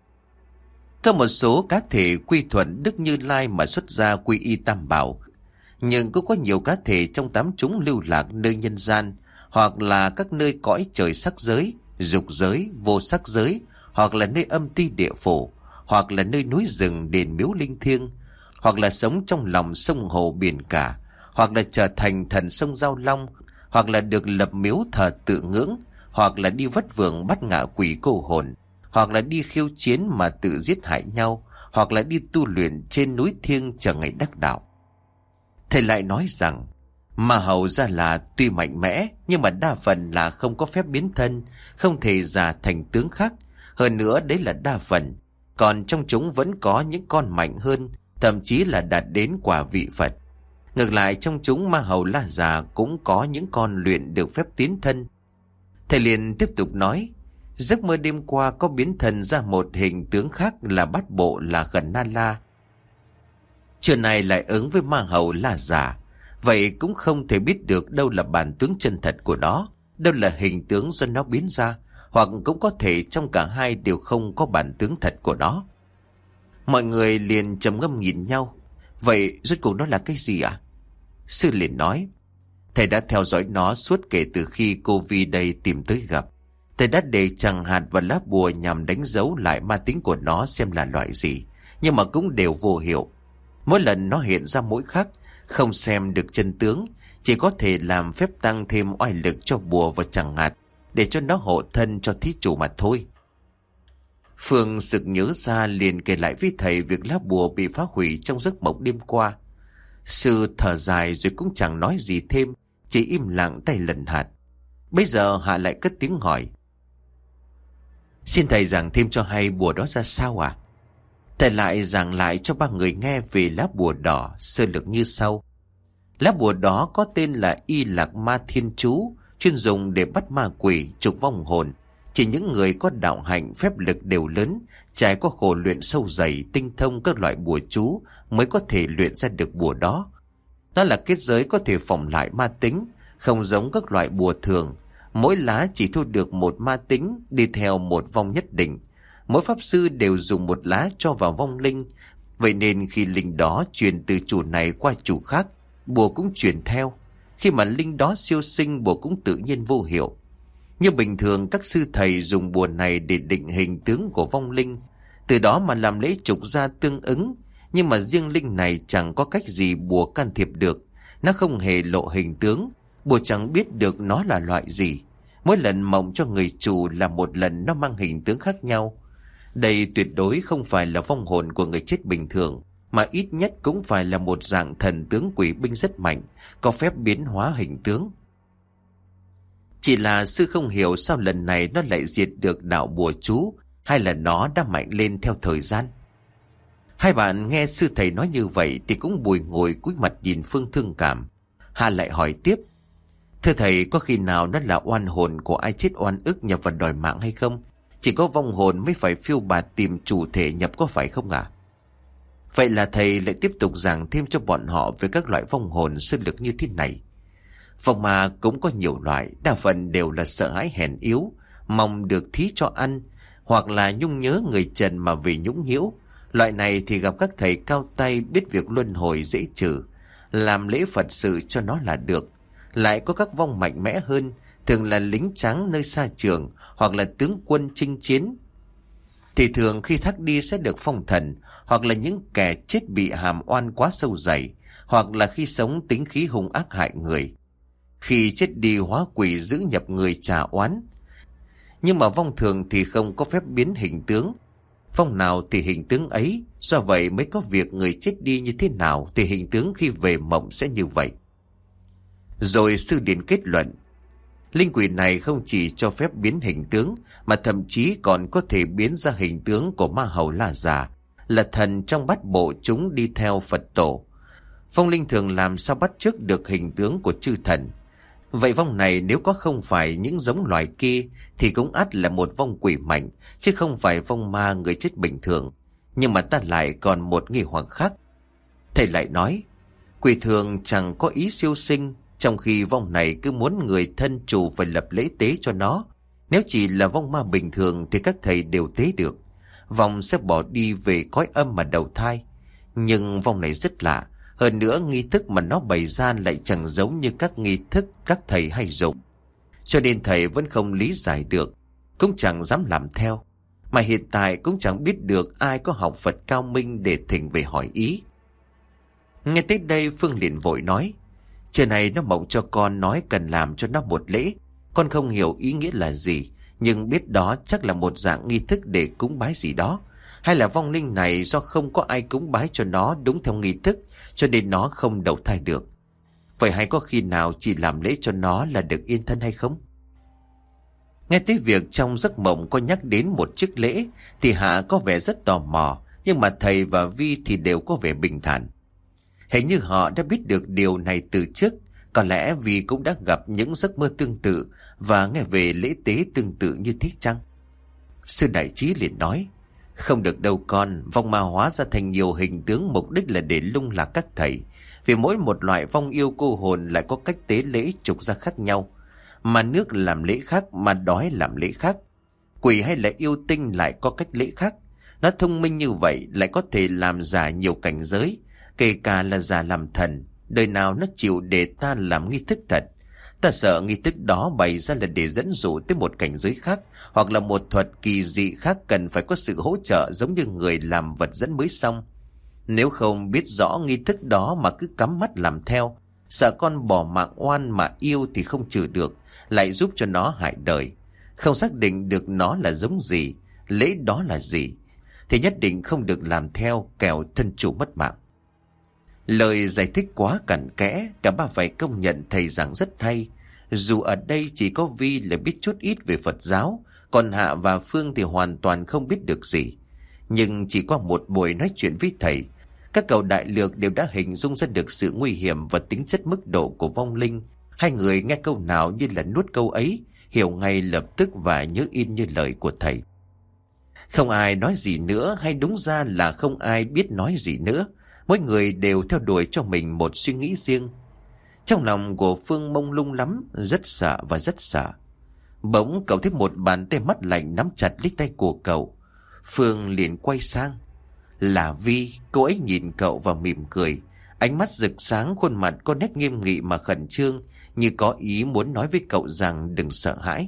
Có một số cá thể quy thuận Đức Như Lai mà xuất gia quy y Tam Bảo, nhưng cũng có nhiều cá thể trong tám chúng lưu lạc nơi nhân gian, hoặc là các nơi cõi trời sắc giới, dục giới, vô sắc giới, hoặc là nơi âm ti địa phủ, hoặc là nơi núi rừng đền miếu linh thiêng, hoặc là sống trong lòng sông hồ biển cả, hoặc là trở thành thần sông Giao Long, hoặc là được lập miếu thờ tự ngưỡng, hoặc là đi vất vưởng bắt ngạ quỷ cô hồn, hoặc là đi khiêu chiến mà tự giết hại nhau, hoặc là đi tu luyện trên núi thiêng chờ ngày đắc đạo. Thầy lại nói rằng Ma Hầu ra là tuy mạnh mẽ, nhưng mà đa phần là không có phép biến thân, không thể giả thành tướng khác. Hơn nữa đấy là đa phần, còn trong chúng vẫn có những con mạnh hơn, thậm chí là đạt đến quả vị Phật. Ngược lại trong chúng Ma Hầu La Già cũng có những con luyện được phép tiến thân. Thầy liền tiếp tục nói: giấc mơ đêm qua có biến thân ra một hình tướng khác là bát bộ là Gần Na La. Chuyện này lại ứng với Ma Hầu La Già, vậy cũng không thể biết được đâu là bản tướng chân thật của nó, đâu là hình tướng do nó biến ra, hoặc cũng có thể trong cả hai đều không có bản tướng thật của nó. Mọi người liền trầm ngâm nhìn nhau. Vậy rốt cuộc nó là cái gì ạ? À? Sư liền nói, thầy đã theo dõi nó suốt kể từ khi cô Vi đây tìm tới gặp. Thầy đã để chẳng hạt và lá bùa nhằm đánh dấu lại ma tính của nó xem là loại gì, nhưng mà cũng đều vô hiệu. Mỗi lần nó hiện ra mỗi khác, không xem được chân tướng, chỉ có thể làm phép tăng thêm oai lực cho bùa và chẳng hạt, để cho nó hộ thân cho thí chủ mà thôi. Phương sực nhớ ra liền kể lại với thầy việc lá bùa bị phá hủy trong giấc mộng đêm qua. Sư thở dài rồi cũng chẳng nói gì thêm, chỉ im lặng tay lần hạt. Bây giờ Hạ lại cất tiếng hỏi, xin thầy giảng thêm cho hay bùa đó ra sao à? Thầy lại giảng lại cho ba người nghe về lá bùa đỏ sơ lược như sau. Lá bùa đó có tên là Y Lạc Ma Thiên Chú, chuyên dùng để bắt ma quỷ, trục vong hồn. Chỉ những người có đạo hạnh, phép lực đều lớn, trải qua khổ luyện sâu dày, tinh thông các loại bùa chú mới có thể luyện ra được bùa đó. Nó là kết giới có thể phòng lại ma tính, không giống các loại bùa thường. Mỗi lá chỉ thu được một ma tính đi theo một vong nhất định. Mỗi pháp sư đều dùng một lá cho vào vong linh. Vậy nên khi linh đó truyền từ chủ này qua chủ khác, bùa cũng truyền theo. Khi mà linh đó siêu sinh, bùa cũng tự nhiên vô hiệu. Như bình thường các sư thầy dùng bùa này để định hình tướng của vong linh, từ đó mà làm lễ trục ra tương ứng. Nhưng mà riêng linh này chẳng có cách gì bùa can thiệp được. Nó không hề lộ hình tướng, bùa chẳng biết được nó là loại gì. Mỗi lần mộng cho người chủ là một lần nó mang hình tướng khác nhau. Đây tuyệt đối không phải là vong hồn của người chết bình thường, mà ít nhất cũng phải là một dạng thần tướng quỷ binh rất mạnh, có phép biến hóa hình tướng. Chỉ là sư không hiểu sao lần này nó lại diệt được đạo bùa chú, hay là nó đã mạnh lên theo thời gian. Hai bạn nghe sư thầy nói như vậy thì cũng bùi ngồi cúi mặt nhìn Phương thương cảm. Hà lại hỏi tiếp, thưa thầy, có khi nào nó là oan hồn của ai chết oan ức nhập vào đòi mạng hay không? Chỉ có vong hồn mới phải phiêu bạt tìm chủ thể nhập, có phải không ạ? À? Vậy là thầy lại tiếp tục giảng thêm cho bọn họ về các loại vong hồn sư lực như thế này. Vong ma cũng có nhiều loại, đa phần đều là sợ hãi hèn yếu, mong được thí cho ăn, hoặc là nhung nhớ người trần mà vì nhũng nhiễu. Loại này thì gặp các thầy cao tay biết việc luân hồi dễ trừ, làm lễ Phật sự cho nó là được. Lại có các vong mạnh mẽ hơn, thường là lính trắng nơi xa trường, hoặc là tướng quân chinh chiến. Thì thường khi thác đi sẽ được phong thần, hoặc là những kẻ chết bị hàm oan quá sâu dày, hoặc là khi sống tính khí hung ác hại người. Khi chết đi hóa quỷ giữ nhập người trả oán. Nhưng mà vong thường thì không có phép biến hình tướng. Vong nào thì hình tướng ấy, do vậy mới có việc người chết đi như thế nào thì hình tướng khi về mộng sẽ như vậy. Rồi sư điển kết luận, linh quỷ này không chỉ cho phép biến hình tướng, mà thậm chí còn có thể biến ra hình tướng của ma hầu La Già, là thần trong bát bộ chúng đi theo Phật tổ. Vong linh thường làm sao bắt chước được hình tướng của chư thần. Vậy vong này nếu có không phải những giống loài kia thì cũng ắt là một vong quỷ mạnh, chứ không phải vong ma người chết bình thường. Nhưng mà ta lại còn một nghi hoặc khác. Thầy lại nói, quỷ thường chẳng có ý siêu sinh, trong khi vong này cứ muốn người thân chủ phải lập lễ tế cho nó. Nếu chỉ là vong ma bình thường thì các thầy đều tế được, vong sẽ bỏ đi về cõi âm mà đầu thai. Nhưng vong này rất lạ, hơn nữa nghi thức mà nó bày ra lại chẳng giống như các nghi thức các thầy hay dùng. Cho nên thầy vẫn không lý giải được, cũng chẳng dám làm theo. Mà hiện tại cũng chẳng biết được ai có học Phật cao minh để thỉnh về hỏi ý. Nghe tới đây Phương liền vội nói, trưa này nó mộng cho con nói cần làm cho nó một lễ. Con không hiểu ý nghĩa là gì, nhưng biết đó chắc là một dạng nghi thức để cúng bái gì đó. Hay là vong linh này do không có ai cúng bái cho nó đúng theo nghi thức, cho nên nó không đầu thai được. Vậy hay có khi nào chỉ làm lễ cho nó là được yên thân hay không? Nghe tới việc trong giấc mộng có nhắc đến một chiếc lễ thì Hạ có vẻ rất tò mò, nhưng mà thầy và Vi thì đều có vẻ bình thản. Hình như họ đã biết được điều này từ trước, có lẽ vì cũng đã gặp những giấc mơ tương tự và nghe về lễ tế tương tự như thế chăng? Sư Đại Trí liền nói, không được đâu con, vong ma hóa ra thành nhiều hình tướng mục đích là để lung lạc các thầy. Vì mỗi một loại vong yêu cô hồn lại có cách tế lễ trục ra khác nhau. Mà nước làm lễ khác, mà đói làm lễ khác. Quỷ hay là yêu tinh lại có cách lễ khác. Nó thông minh như vậy lại có thể làm giả nhiều cảnh giới, kể cả là giả làm thần. Đời nào nó chịu để ta làm nghi thức thật. Ta sợ nghi thức đó bày ra là để dẫn dụ tới một cảnh giới khác, hoặc là một thuật kỳ dị khác cần phải có sự hỗ trợ giống như người làm vật dẫn mới xong. Nếu không biết rõ nghi thức đó mà cứ cắm mắt làm theo, sợ con bỏ mạng oan mà yêu thì không trừ được, lại giúp cho nó hại đời. Không xác định được nó là giống gì, lễ đó là gì, thì nhất định không được làm theo, kẻo thân chủ mất mạng. Lời giải thích quá cặn kẽ, cả ba phải công nhận thầy giảng rất hay. Dù ở đây chỉ có Vi là biết chút ít về Phật giáo, còn Hạ và Phương thì hoàn toàn không biết được gì. Nhưng chỉ qua một buổi nói chuyện với thầy, các cậu đại lược đều đã hình dung ra được sự nguy hiểm và tính chất mức độ của vong linh. Hai người nghe câu nào như là nuốt câu ấy, hiểu ngay lập tức và nhớ in như lời của thầy. Không ai nói gì nữa, hay đúng ra là không ai biết nói gì nữa. Mỗi người đều theo đuổi cho mình một suy nghĩ riêng. Trong lòng của Phương mông lung lắm, rất sợ và rất sợ. Bỗng cậu thấy một bàn tay mắt lạnh nắm chặt lấy tay của cậu. Phương liền quay sang. Là Vi. Cô ấy nhìn cậu và mỉm cười. Ánh mắt rực sáng, khuôn mặt có nét nghiêm nghị mà khẩn trương, như có ý muốn nói với cậu rằng đừng sợ hãi.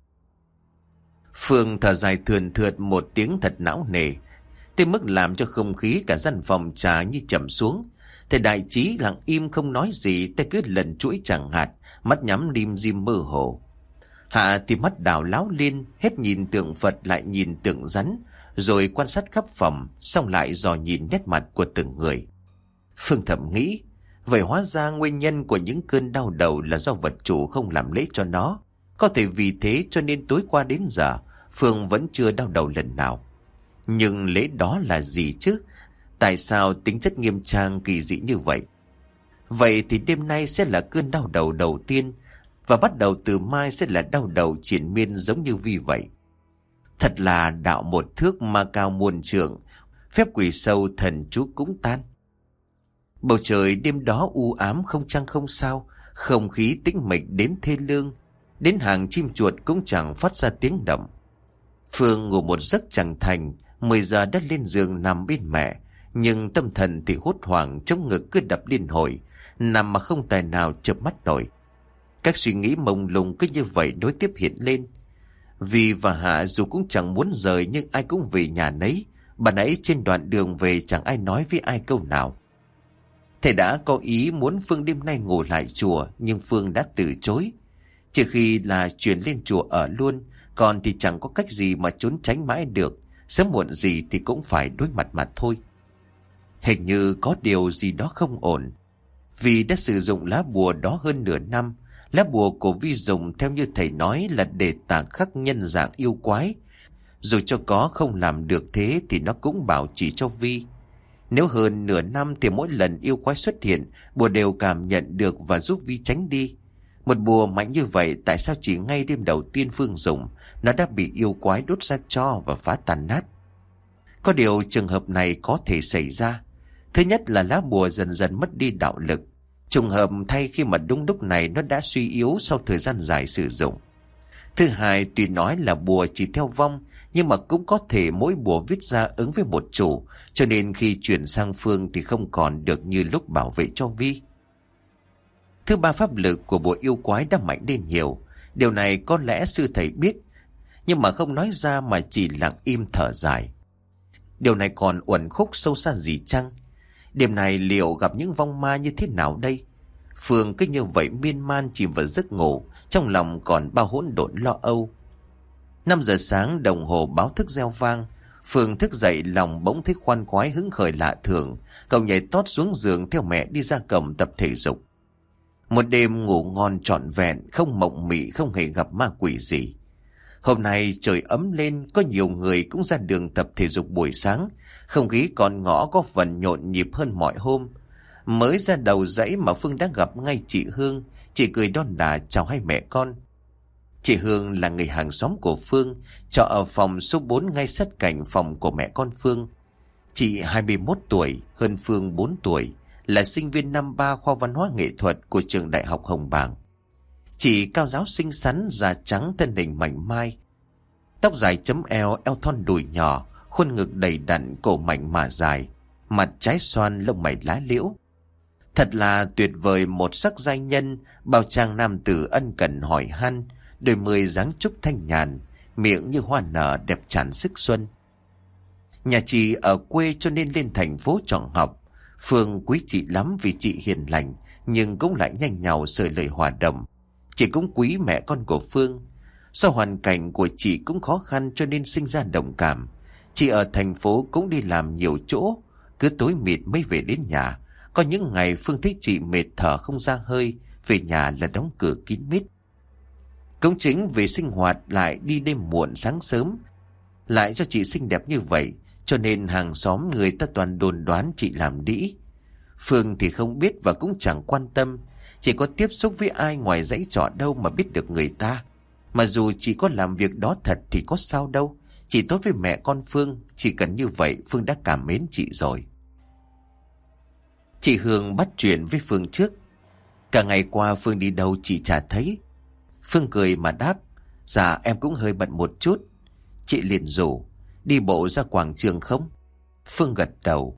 Phương thở dài thườn thượt một tiếng thật não nề, tới mức làm cho không khí cả gian phòng trà như chậm xuống. Thầy đại trí lặng im không nói gì, tay cứ lần chuỗi chẳng hạt, mắt nhắm lim dim mơ hồ. Hạ thì mắt đảo láo lên, hết nhìn tượng Phật lại nhìn tượng rắn, rồi quan sát khắp phòng, xong lại dò nhìn nét mặt của từng người. Phương thầm nghĩ, vậy hóa ra nguyên nhân của những cơn đau đầu là do vật chủ không làm lễ cho nó. Có thể vì thế cho nên tối qua đến giờ, Phương vẫn chưa đau đầu lần nào. Nhưng lễ đó là gì chứ? Tại sao tính chất nghiêm trang kỳ dị như vậy? Vậy thì đêm nay sẽ là cơn đau đầu đầu tiên, và bắt đầu từ mai sẽ là đau đầu triền miên giống như Vi vậy. Thật là đạo một thước ma cao muôn trượng, phép quỷ sâu thần chú cũng tan. Bầu trời đêm đó u ám không trăng không sao, không khí tĩnh mịch đến thê lương, đến hàng chim chuột cũng chẳng phát ra tiếng động. Phương ngủ một giấc chẳng thành, mười giờ đã lên giường nằm bên mẹ, nhưng tâm thần thì hốt hoảng, trong ngực cứ đập liên hồi, nằm mà không tài nào chợp mắt nổi. Các suy nghĩ mông lung cứ như vậy nối tiếp hiện lên. Vi và Hạ dù cũng chẳng muốn rời, nhưng ai cũng về nhà nấy. Bà nãy trên đoạn đường về chẳng ai nói với ai câu nào. Thầy đã có ý muốn Phương đêm nay ngủ lại chùa, nhưng Phương đã từ chối. Trừ khi là chuyển lên chùa ở luôn, còn thì chẳng có cách gì mà trốn tránh mãi được. Sớm muộn gì thì cũng phải đối mặt mà thôi. Hình như có điều gì đó không ổn. Vi đã sử dụng lá bùa đó hơn nửa năm. Lá bùa của Vi dùng theo như thầy nói là để tà khắc nhân dạng yêu quái. Dù cho có không làm được thế thì nó cũng bảo chỉ cho Vi. Nếu hơn nửa năm thì mỗi lần yêu quái xuất hiện, bùa đều cảm nhận được và giúp Vi tránh đi. Một bùa mạnh như vậy, tại sao chỉ ngay đêm đầu tiên Phương dùng, nó đã bị yêu quái đốt ra tro và phá tàn nát? Có điều trường hợp này có thể xảy ra. Thứ nhất là lá bùa dần dần mất đi đạo lực. Trùng hợp thay khi mà đúng lúc này nó đã suy yếu sau thời gian dài sử dụng. Thứ hai, tuy nói là bùa chỉ theo vong, nhưng mà cũng có thể mỗi bùa viết ra ứng với một chủ, cho nên khi chuyển sang Phương thì không còn được như lúc bảo vệ cho Vi. Thứ ba, pháp lực của bùa yêu quái đã mạnh lên nhiều. Điều này có lẽ sư thầy biết, nhưng mà không nói ra mà chỉ lặng im thở dài. Điều này còn uẩn khúc sâu xa gì chăng? Đêm này liệu gặp những vong ma như thế nào đây? Phương cứ như vậy miên man chìm vào giấc ngủ, trong lòng còn bao hỗn độn lo âu. Năm giờ sáng đồng hồ báo thức reo vang. Phương thức dậy lòng bỗng thấy khoan khoái hứng khởi lạ thường. Cậu nhảy tót xuống giường theo mẹ đi ra cổng tập thể dục. Một đêm ngủ ngon trọn vẹn, không mộng mị, không hề gặp ma quỷ gì. Hôm nay trời ấm lên, có nhiều người cũng ra đường tập thể dục buổi sáng. Không khí còn ngõ có phần nhộn nhịp hơn mọi hôm. Mới ra đầu dãy mà Phương đã gặp ngay chị Hương. Chị cười đon đả chào hai mẹ con. Chị Hương là người hàng xóm của Phương, trọ ở phòng số bốn ngay sát cạnh phòng của mẹ con Phương. Chị hai mươi mốt tuổi, hơn Phương bốn tuổi, là sinh viên năm ba khoa văn hóa nghệ thuật của trường Đại học Hồng Bàng. Chị cao ráo xinh xắn, da trắng, thân hình mảnh mai. Tóc dài chấm eo, eo thon đùi nhỏ, khuôn ngực đầy đặn, cổ mảnh mà dài, mặt trái xoan, lông mày lá liễu. Thật là tuyệt vời một sắc giai nhân, bao trang nam tử ân cần hỏi han, đôi mươi dáng trúc thanh nhàn, miệng như hoa nở đẹp tràn sức xuân. Nhà chị ở quê cho nên lên thành phố chọn học. Phương quý chị lắm vì chị hiền lành, nhưng cũng lại nhanh nhảu sợi lời hòa đồng. Chị cũng quý mẹ con của Phương. Do hoàn cảnh của chị cũng khó khăn cho nên sinh ra đồng cảm. Chị ở thành phố cũng đi làm nhiều chỗ, cứ tối mịt mới về đến nhà. Có những ngày Phương thấy chị mệt thở không ra hơi, về nhà là đóng cửa kín mít. Cũng chính vì sinh hoạt lại đi đêm muộn sáng sớm, lại cho chị xinh đẹp như vậy, cho nên hàng xóm người ta toàn đồn đoán chị làm đĩ. Phương thì không biết và cũng chẳng quan tâm, chỉ có tiếp xúc với ai ngoài dãy trọ đâu mà biết được người ta. Mà dù chị có làm việc đó thật thì có sao đâu, chị tốt với mẹ con Phương, chỉ cần như vậy Phương đã cảm mến chị rồi. Chị Hương bắt chuyện với Phương trước. Cả ngày qua Phương đi đâu chị chả thấy. Phương cười mà đáp, dạ em cũng hơi bận một chút. Chị liền rủ, đi bộ ra quảng trường không? Phương gật đầu.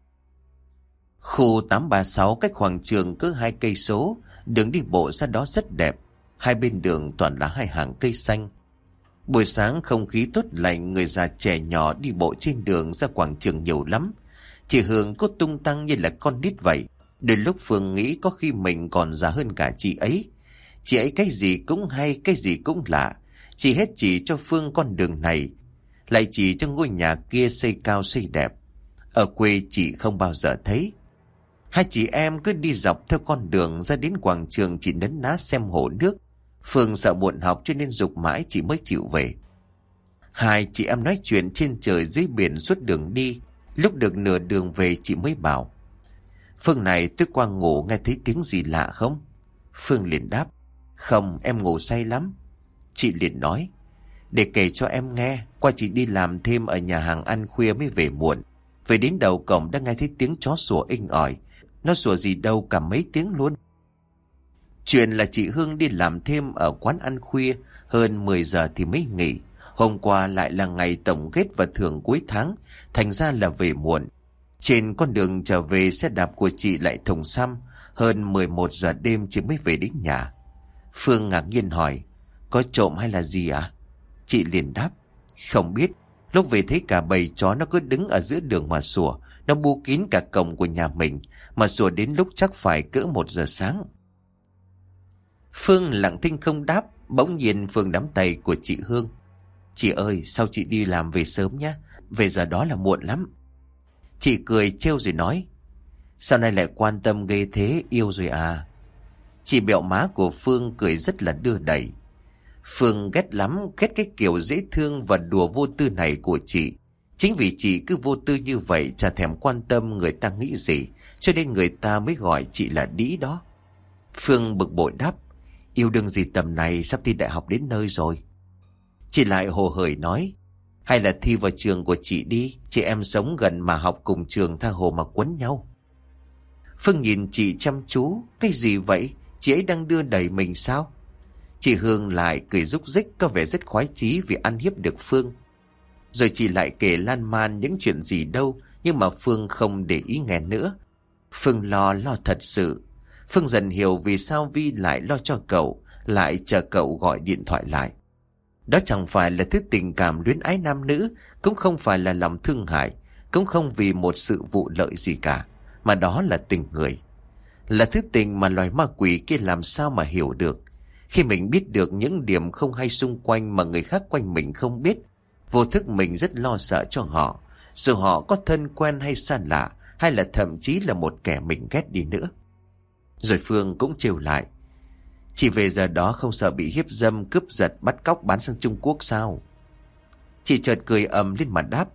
Khu tám ba sáu cách quảng trường cứ hai cây số, đường đi bộ ra đó rất đẹp. Hai bên đường toàn là hai hàng cây xanh. Buổi sáng không khí tốt lành, người già trẻ nhỏ đi bộ trên đường ra quảng trường nhiều lắm. Chị Hương có tung tăng như là con nít vậy. Đôi lúc Phương nghĩ có khi mình còn già hơn cả chị ấy. Chị ấy cái gì cũng hay, cái gì cũng lạ. Chị hết chỉ cho Phương con đường này, lại chỉ cho ngôi nhà kia xây cao xây đẹp. Ở quê chị không bao giờ thấy. Hai chị em cứ đi dọc theo con đường ra đến quảng trường, chị nấn ná xem hồ nước. Phương sợ muộn học cho nên giục mãi chị mới chịu về. Hai chị em nói chuyện trên trời dưới biển suốt đường đi. Lúc được nửa đường về chị mới bảo, Phương này tôi qua ngủ nghe thấy tiếng gì lạ không? Phương liền đáp, không, em ngủ say lắm. Chị liền nói, để kể cho em nghe, qua chị đi làm thêm ở nhà hàng ăn khuya mới về muộn. Về đến đầu cổng đã nghe thấy tiếng chó sủa inh ỏi. Nó sủa gì đâu cả mấy tiếng luôn. Chuyện là chị Hương đi làm thêm ở quán ăn khuya, hơn mười giờ thì mới nghỉ. Hôm qua lại là ngày tổng kết và thưởng cuối tháng, thành ra là về muộn. Trên con đường trở về, xe đạp của chị lại thùng xăm, hơn mười một giờ đêm chị mới về đến nhà. Phương ngạc nhiên hỏi, có trộm hay là gì à? Chị liền đáp, không biết. Lúc về thấy cả bầy chó nó cứ đứng ở giữa đường mà sủa. Nó bu kín cả cổng của nhà mình, mà sủa đến lúc chắc phải cỡ một giờ sáng. Phương lặng thinh không đáp. Bỗng nhiên Phương nắm tay của chị Hương. Chị ơi, sao chị đi làm về sớm nhé, về giờ đó là muộn lắm. Chị cười trêu rồi nói, sao nay lại quan tâm ghê thế, yêu rồi à? Chị bẹo má của Phương cười rất là đưa đẩy. Phương ghét lắm, ghét cái kiểu dễ thương và đùa vô tư này của chị. Chính vì chị cứ vô tư như vậy, chả thèm quan tâm người ta nghĩ gì, cho nên người ta mới gọi chị là đĩ đó. Phương bực bội đáp, yêu đương gì tầm này, sắp thi đại học đến nơi rồi. Chị lại hồ hởi nói, hay là thi vào trường của chị đi, chị em sống gần mà học cùng trường, tha hồ mà quấn nhau. Phương nhìn chị chăm chú, cái gì vậy, chị ấy đang đưa đẩy mình sao? Chị Hương lại cười rúc rích, có vẻ rất khoái chí vì ăn hiếp được Phương. Rồi chị lại kể lan man những chuyện gì đâu, nhưng mà Phương không để ý nghe nữa. Phương lo, lo thật sự. Phương dần hiểu vì sao Vi lại lo cho cậu, lại chờ cậu gọi điện thoại lại. Đó chẳng phải là thứ tình cảm luyến ái nam nữ, cũng không phải là lòng thương hại, cũng không vì một sự vụ lợi gì cả, mà đó là tình người. Là thứ tình mà loài ma quỷ kia làm sao mà hiểu được. Khi mình biết được những điểm không hay xung quanh mà người khác quanh mình không biết, vô thức mình rất lo sợ cho họ, dù họ có thân quen hay xa lạ, hay là thậm chí là một kẻ mình ghét đi nữa. Rồi Phương cũng trêu lại, chị về giờ đó không sợ bị hiếp dâm, cướp giật, bắt cóc bán sang Trung Quốc sao? Chị chợt cười ầm lên mà đáp,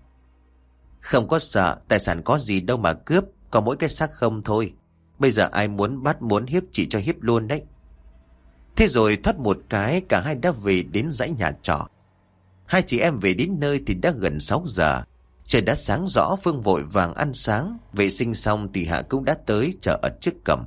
không có sợ, tài sản có gì đâu mà cướp, có mỗi cái xác không thôi. Bây giờ ai muốn bắt muốn hiếp chị cho hiếp luôn đấy. Thế rồi thoát một cái, cả hai đã về đến dãy nhà trọ. Hai chị em về đến nơi thì đã gần sáu giờ. Trời đã sáng rõ. Phương vội vàng ăn sáng, vệ sinh xong thì Hạ cũng đã tới chờ ở trước cổng.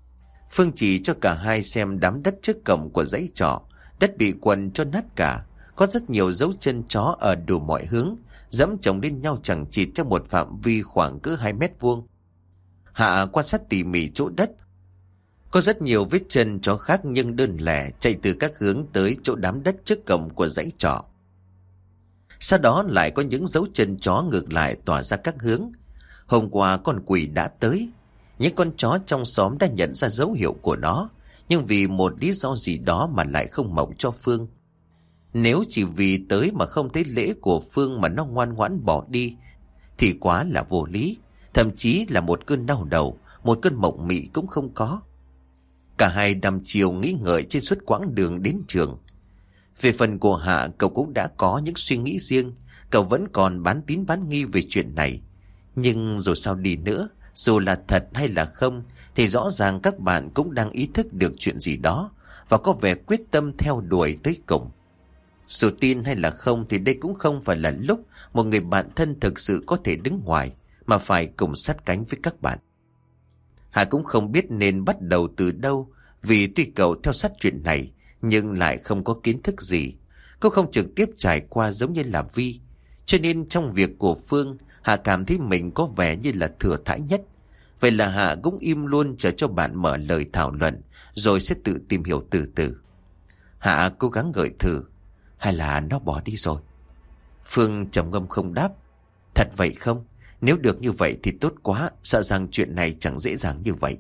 Phương chỉ cho cả hai xem đám đất trước cổng của dãy trọ. Đất bị quần cho nát cả. Có rất nhiều dấu chân chó ở đủ mọi hướng, dẫm chồng lên nhau chẳng chịt trong một phạm vi khoảng cứ hai mét vuông. Hạ quan sát tỉ mỉ chỗ đất. Có rất nhiều vết chân chó khác nhưng đơn lẻ chạy từ các hướng tới chỗ đám đất trước cổng của dãy trọ. Sau đó lại có những dấu chân chó ngược lại tỏa ra các hướng. Hôm qua con quỷ đã tới. Những con chó trong xóm đã nhận ra dấu hiệu của nó, nhưng vì một lý do gì đó mà lại không mộng cho Phương. Nếu chỉ vì tới mà không thấy lễ của Phương mà nó ngoan ngoãn bỏ đi thì quá là vô lý. Thậm chí là một cơn đau đầu, một cơn mộng mị cũng không có. Cả hai đăm chiều nghĩ ngợi trên suốt quãng đường đến trường. Về phần của Hạ, cậu cũng đã có những suy nghĩ riêng. Cậu vẫn còn bán tín bán nghi về chuyện này. Nhưng dù sao đi nữa, dù là thật hay là không, thì rõ ràng các bạn cũng đang ý thức được chuyện gì đó và có vẻ quyết tâm theo đuổi tới cùng. Dù tin hay là không thì đây cũng không phải là lúc một người bạn thân thực sự có thể đứng ngoài mà phải cùng sát cánh với các bạn. Hạ cũng không biết nên bắt đầu từ đâu, vì tuy cậu theo sát chuyện này nhưng lại không có kiến thức gì. Cô không trực tiếp trải qua giống như là Vi, cho nên trong việc của Phương, Hạ cảm thấy mình có vẻ như là thừa thãi nhất. Vậy là Hạ cũng im luôn, chờ cho bạn mở lời thảo luận, rồi sẽ tự tìm hiểu từ từ. Hạ cố gắng gợi thử, hay là nó bỏ đi rồi? Phương trầm ngâm không đáp. Thật vậy không? Nếu được như vậy thì tốt quá, sợ rằng chuyện này chẳng dễ dàng như vậy.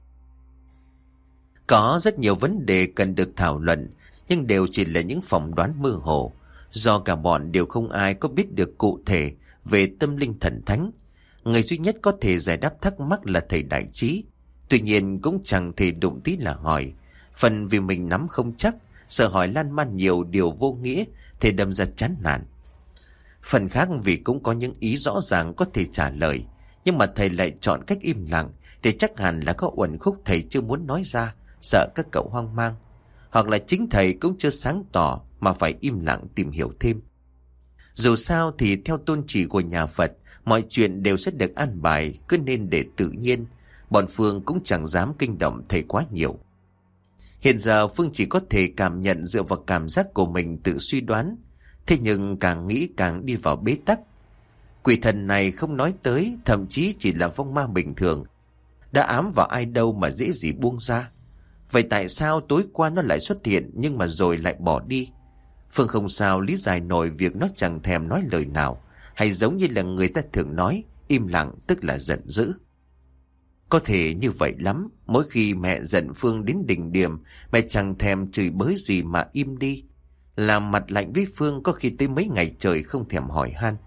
Có rất nhiều vấn đề cần được thảo luận, nhưng đều chỉ là những phỏng đoán mơ hồ, do cả bọn đều không ai có biết được cụ thể về tâm linh thần thánh. Người duy nhất có thể giải đáp thắc mắc là thầy Đại Trí. Tuy nhiên cũng chẳng thể đụng tí là hỏi. Phần vì mình nắm không chắc, sợ hỏi lan man nhiều điều vô nghĩa, thì đâm ra chán nản. Phần khác vì cũng có những ý rõ ràng có thể trả lời, nhưng mà thầy lại chọn cách im lặng, để chắc hẳn là có uẩn khúc thầy chưa muốn nói ra, sợ các cậu hoang mang. Hoặc là chính thầy cũng chưa sáng tỏ mà phải im lặng tìm hiểu thêm. Dù sao thì theo tôn chỉ của nhà Phật, mọi chuyện đều sẽ được an bài, cứ nên để tự nhiên. Bọn Phương cũng chẳng dám kinh động thầy quá nhiều. Hiện giờ Phương chỉ có thể cảm nhận dựa vào cảm giác của mình tự suy đoán. Thế nhưng càng nghĩ càng đi vào bế tắc. Quỷ thần này không nói tới, thậm chí chỉ là vong ma bình thường. Đã ám vào ai đâu mà dễ gì buông ra. Vậy tại sao tối qua nó lại xuất hiện nhưng mà rồi lại bỏ đi? Phương không sao lý giải nổi việc nó chẳng thèm nói lời nào, hay giống như là người ta thường nói, im lặng tức là giận dữ. Có thể như vậy lắm, mỗi khi mẹ giận Phương đến đỉnh điểm, mẹ chẳng thèm chửi bới gì mà im đi. Làm mặt lạnh với Phương, có khi tới mấy ngày trời không thèm hỏi han.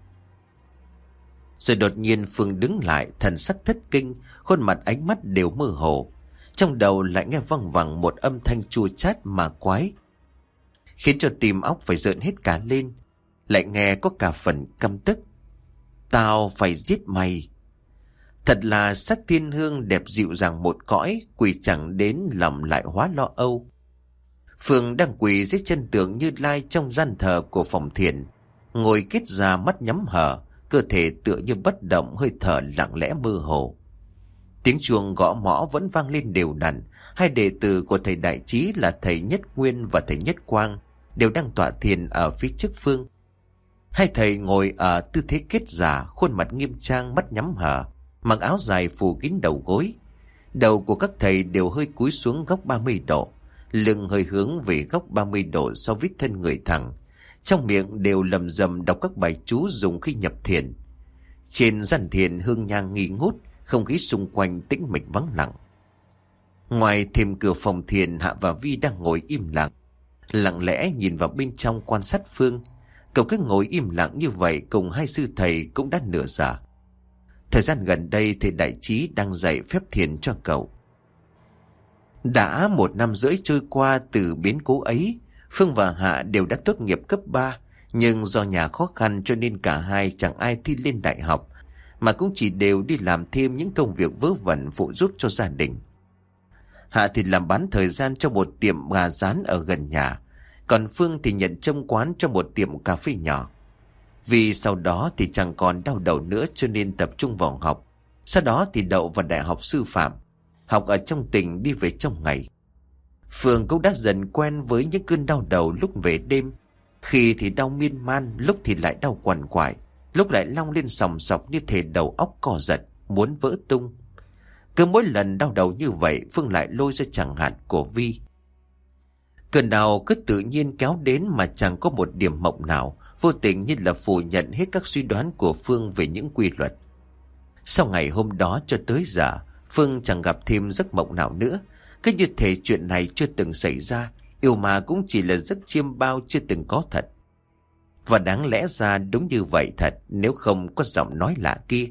Rồi đột nhiên Phương đứng lại, thần sắc thất kinh, khuôn mặt ánh mắt đều mơ hồ. Trong đầu lại nghe văng vẳng một âm thanh chua chát mà quái, khiến cho tim óc phải rợn hết cả lên. Lại nghe có cả phần căm tức. Tao phải giết mày. Thật là sắc thiên hương đẹp dịu dàng một cõi, quỳ chẳng đến lòng lại hóa lo âu. Phương đang quỳ dưới chân tượng Như Lai trong gian thờ của phòng thiền, ngồi kết ra mắt nhắm hở, cơ thể tựa như bất động, hơi thở lặng lẽ mơ hồ. Tiếng chuông gõ mõ vẫn vang lên đều đặn. Hai đệ tử của thầy Đại Trí là thầy Nhất Nguyên và thầy Nhất Quang đều đang tọa thiền ở phía trước Phương. Hai thầy ngồi ở tư thế kết giả, khuôn mặt nghiêm trang, mắt nhắm hở, mặc áo dài phủ kín đầu gối. Đầu của các thầy đều hơi cúi xuống góc ba mươi độ, lưng hơi hướng về góc ba mươi độ so với thân người thẳng. Trong miệng đều lầm rầm đọc các bài chú dùng khi nhập thiền. Trên gian thiền hương nhang nghi ngút, không khí xung quanh tĩnh mịch vắng lặng. Ngoài thềm cửa phòng thiền, Hạ và Vi đang ngồi im lặng, lặng lẽ nhìn vào bên trong quan sát Phương. Cậu cứ ngồi im lặng như vậy cùng hai sư thầy cũng đã nửa giờ. Thời gian gần đây thầy Đại Trí đang dạy phép thiền cho cậu. Đã một năm rưỡi trôi qua từ biến cố ấy, Phương và Hạ đều đã tốt nghiệp cấp ba, nhưng do nhà khó khăn cho nên cả hai chẳng ai thi lên đại học, mà cũng chỉ đều đi làm thêm những công việc vớ vẩn phụ giúp cho gia đình. Hạ thì làm bán thời gian cho một tiệm gà rán ở gần nhà, còn Phương thì nhận trông quán cho một tiệm cà phê nhỏ. Vì sau đó thì chẳng còn đau đầu nữa cho nên tập trung vào học. Sau đó thì đậu vào đại học sư phạm, học ở trong tỉnh đi về trong ngày. Phương cũng đã dần quen với những cơn đau đầu lúc về đêm. Khi thì đau miên man, lúc thì lại đau quằn quại, lúc lại long lên sòng sọc như thể đầu óc co giật, muốn vỡ tung. Cứ mỗi lần đau đầu như vậy, Phương lại lôi ra chẳng hạn của Vi. Cơn đau cứ tự nhiên kéo đến mà chẳng có một điểm mộng nào, vô tình như là phủ nhận hết các suy đoán của Phương về những quy luật. Sau ngày hôm đó cho tới giờ, Phương chẳng gặp thêm giấc mộng nào nữa. Cứ như thể chuyện này chưa từng xảy ra, yêu ma cũng chỉ là giấc chiêm bao chưa từng có thật. Và đáng lẽ ra đúng như vậy thật, nếu không có giọng nói lạ kia.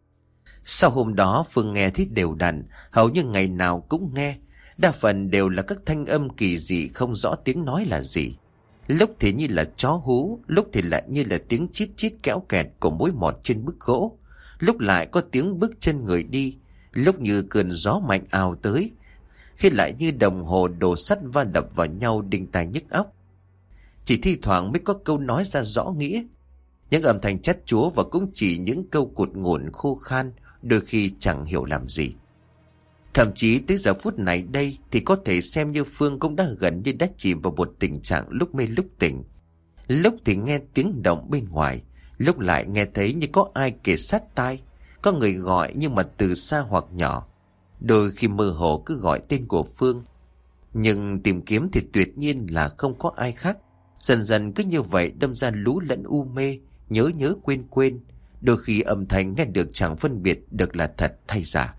Sau hôm đó Phương nghe thấy đều đặn, hầu như ngày nào cũng nghe. Đa phần đều là các thanh âm kỳ dị không rõ tiếng nói là gì. Lúc thì như là chó hú, lúc thì lại như là tiếng chít chít kéo kẹt của mối mọt trên bức gỗ. Lúc lại có tiếng bước chân người đi, lúc như cơn gió mạnh ào tới, khi lại như đồng hồ đổ sắt va đập vào nhau đinh tai nhức óc. Chỉ thi thoảng mới có câu nói ra rõ nghĩa. Những âm thanh chát chúa và cũng chỉ những câu cụt ngủn khô khan, đôi khi chẳng hiểu làm gì. Thậm chí tới giờ phút này đây thì có thể xem như Phương cũng đã gần như đã chìm vào một tình trạng lúc mê lúc tỉnh. Lúc thì nghe tiếng động bên ngoài, lúc lại nghe thấy như có ai kề sát tai, có người gọi nhưng mà từ xa hoặc nhỏ. Đôi khi mơ hồ cứ gọi tên của Phương, nhưng tìm kiếm thì tuyệt nhiên là không có ai khác. Dần dần cứ như vậy đâm ra lú lẫn u mê, nhớ nhớ quên quên. Đôi khi âm thanh nghe được chẳng phân biệt được là thật hay giả.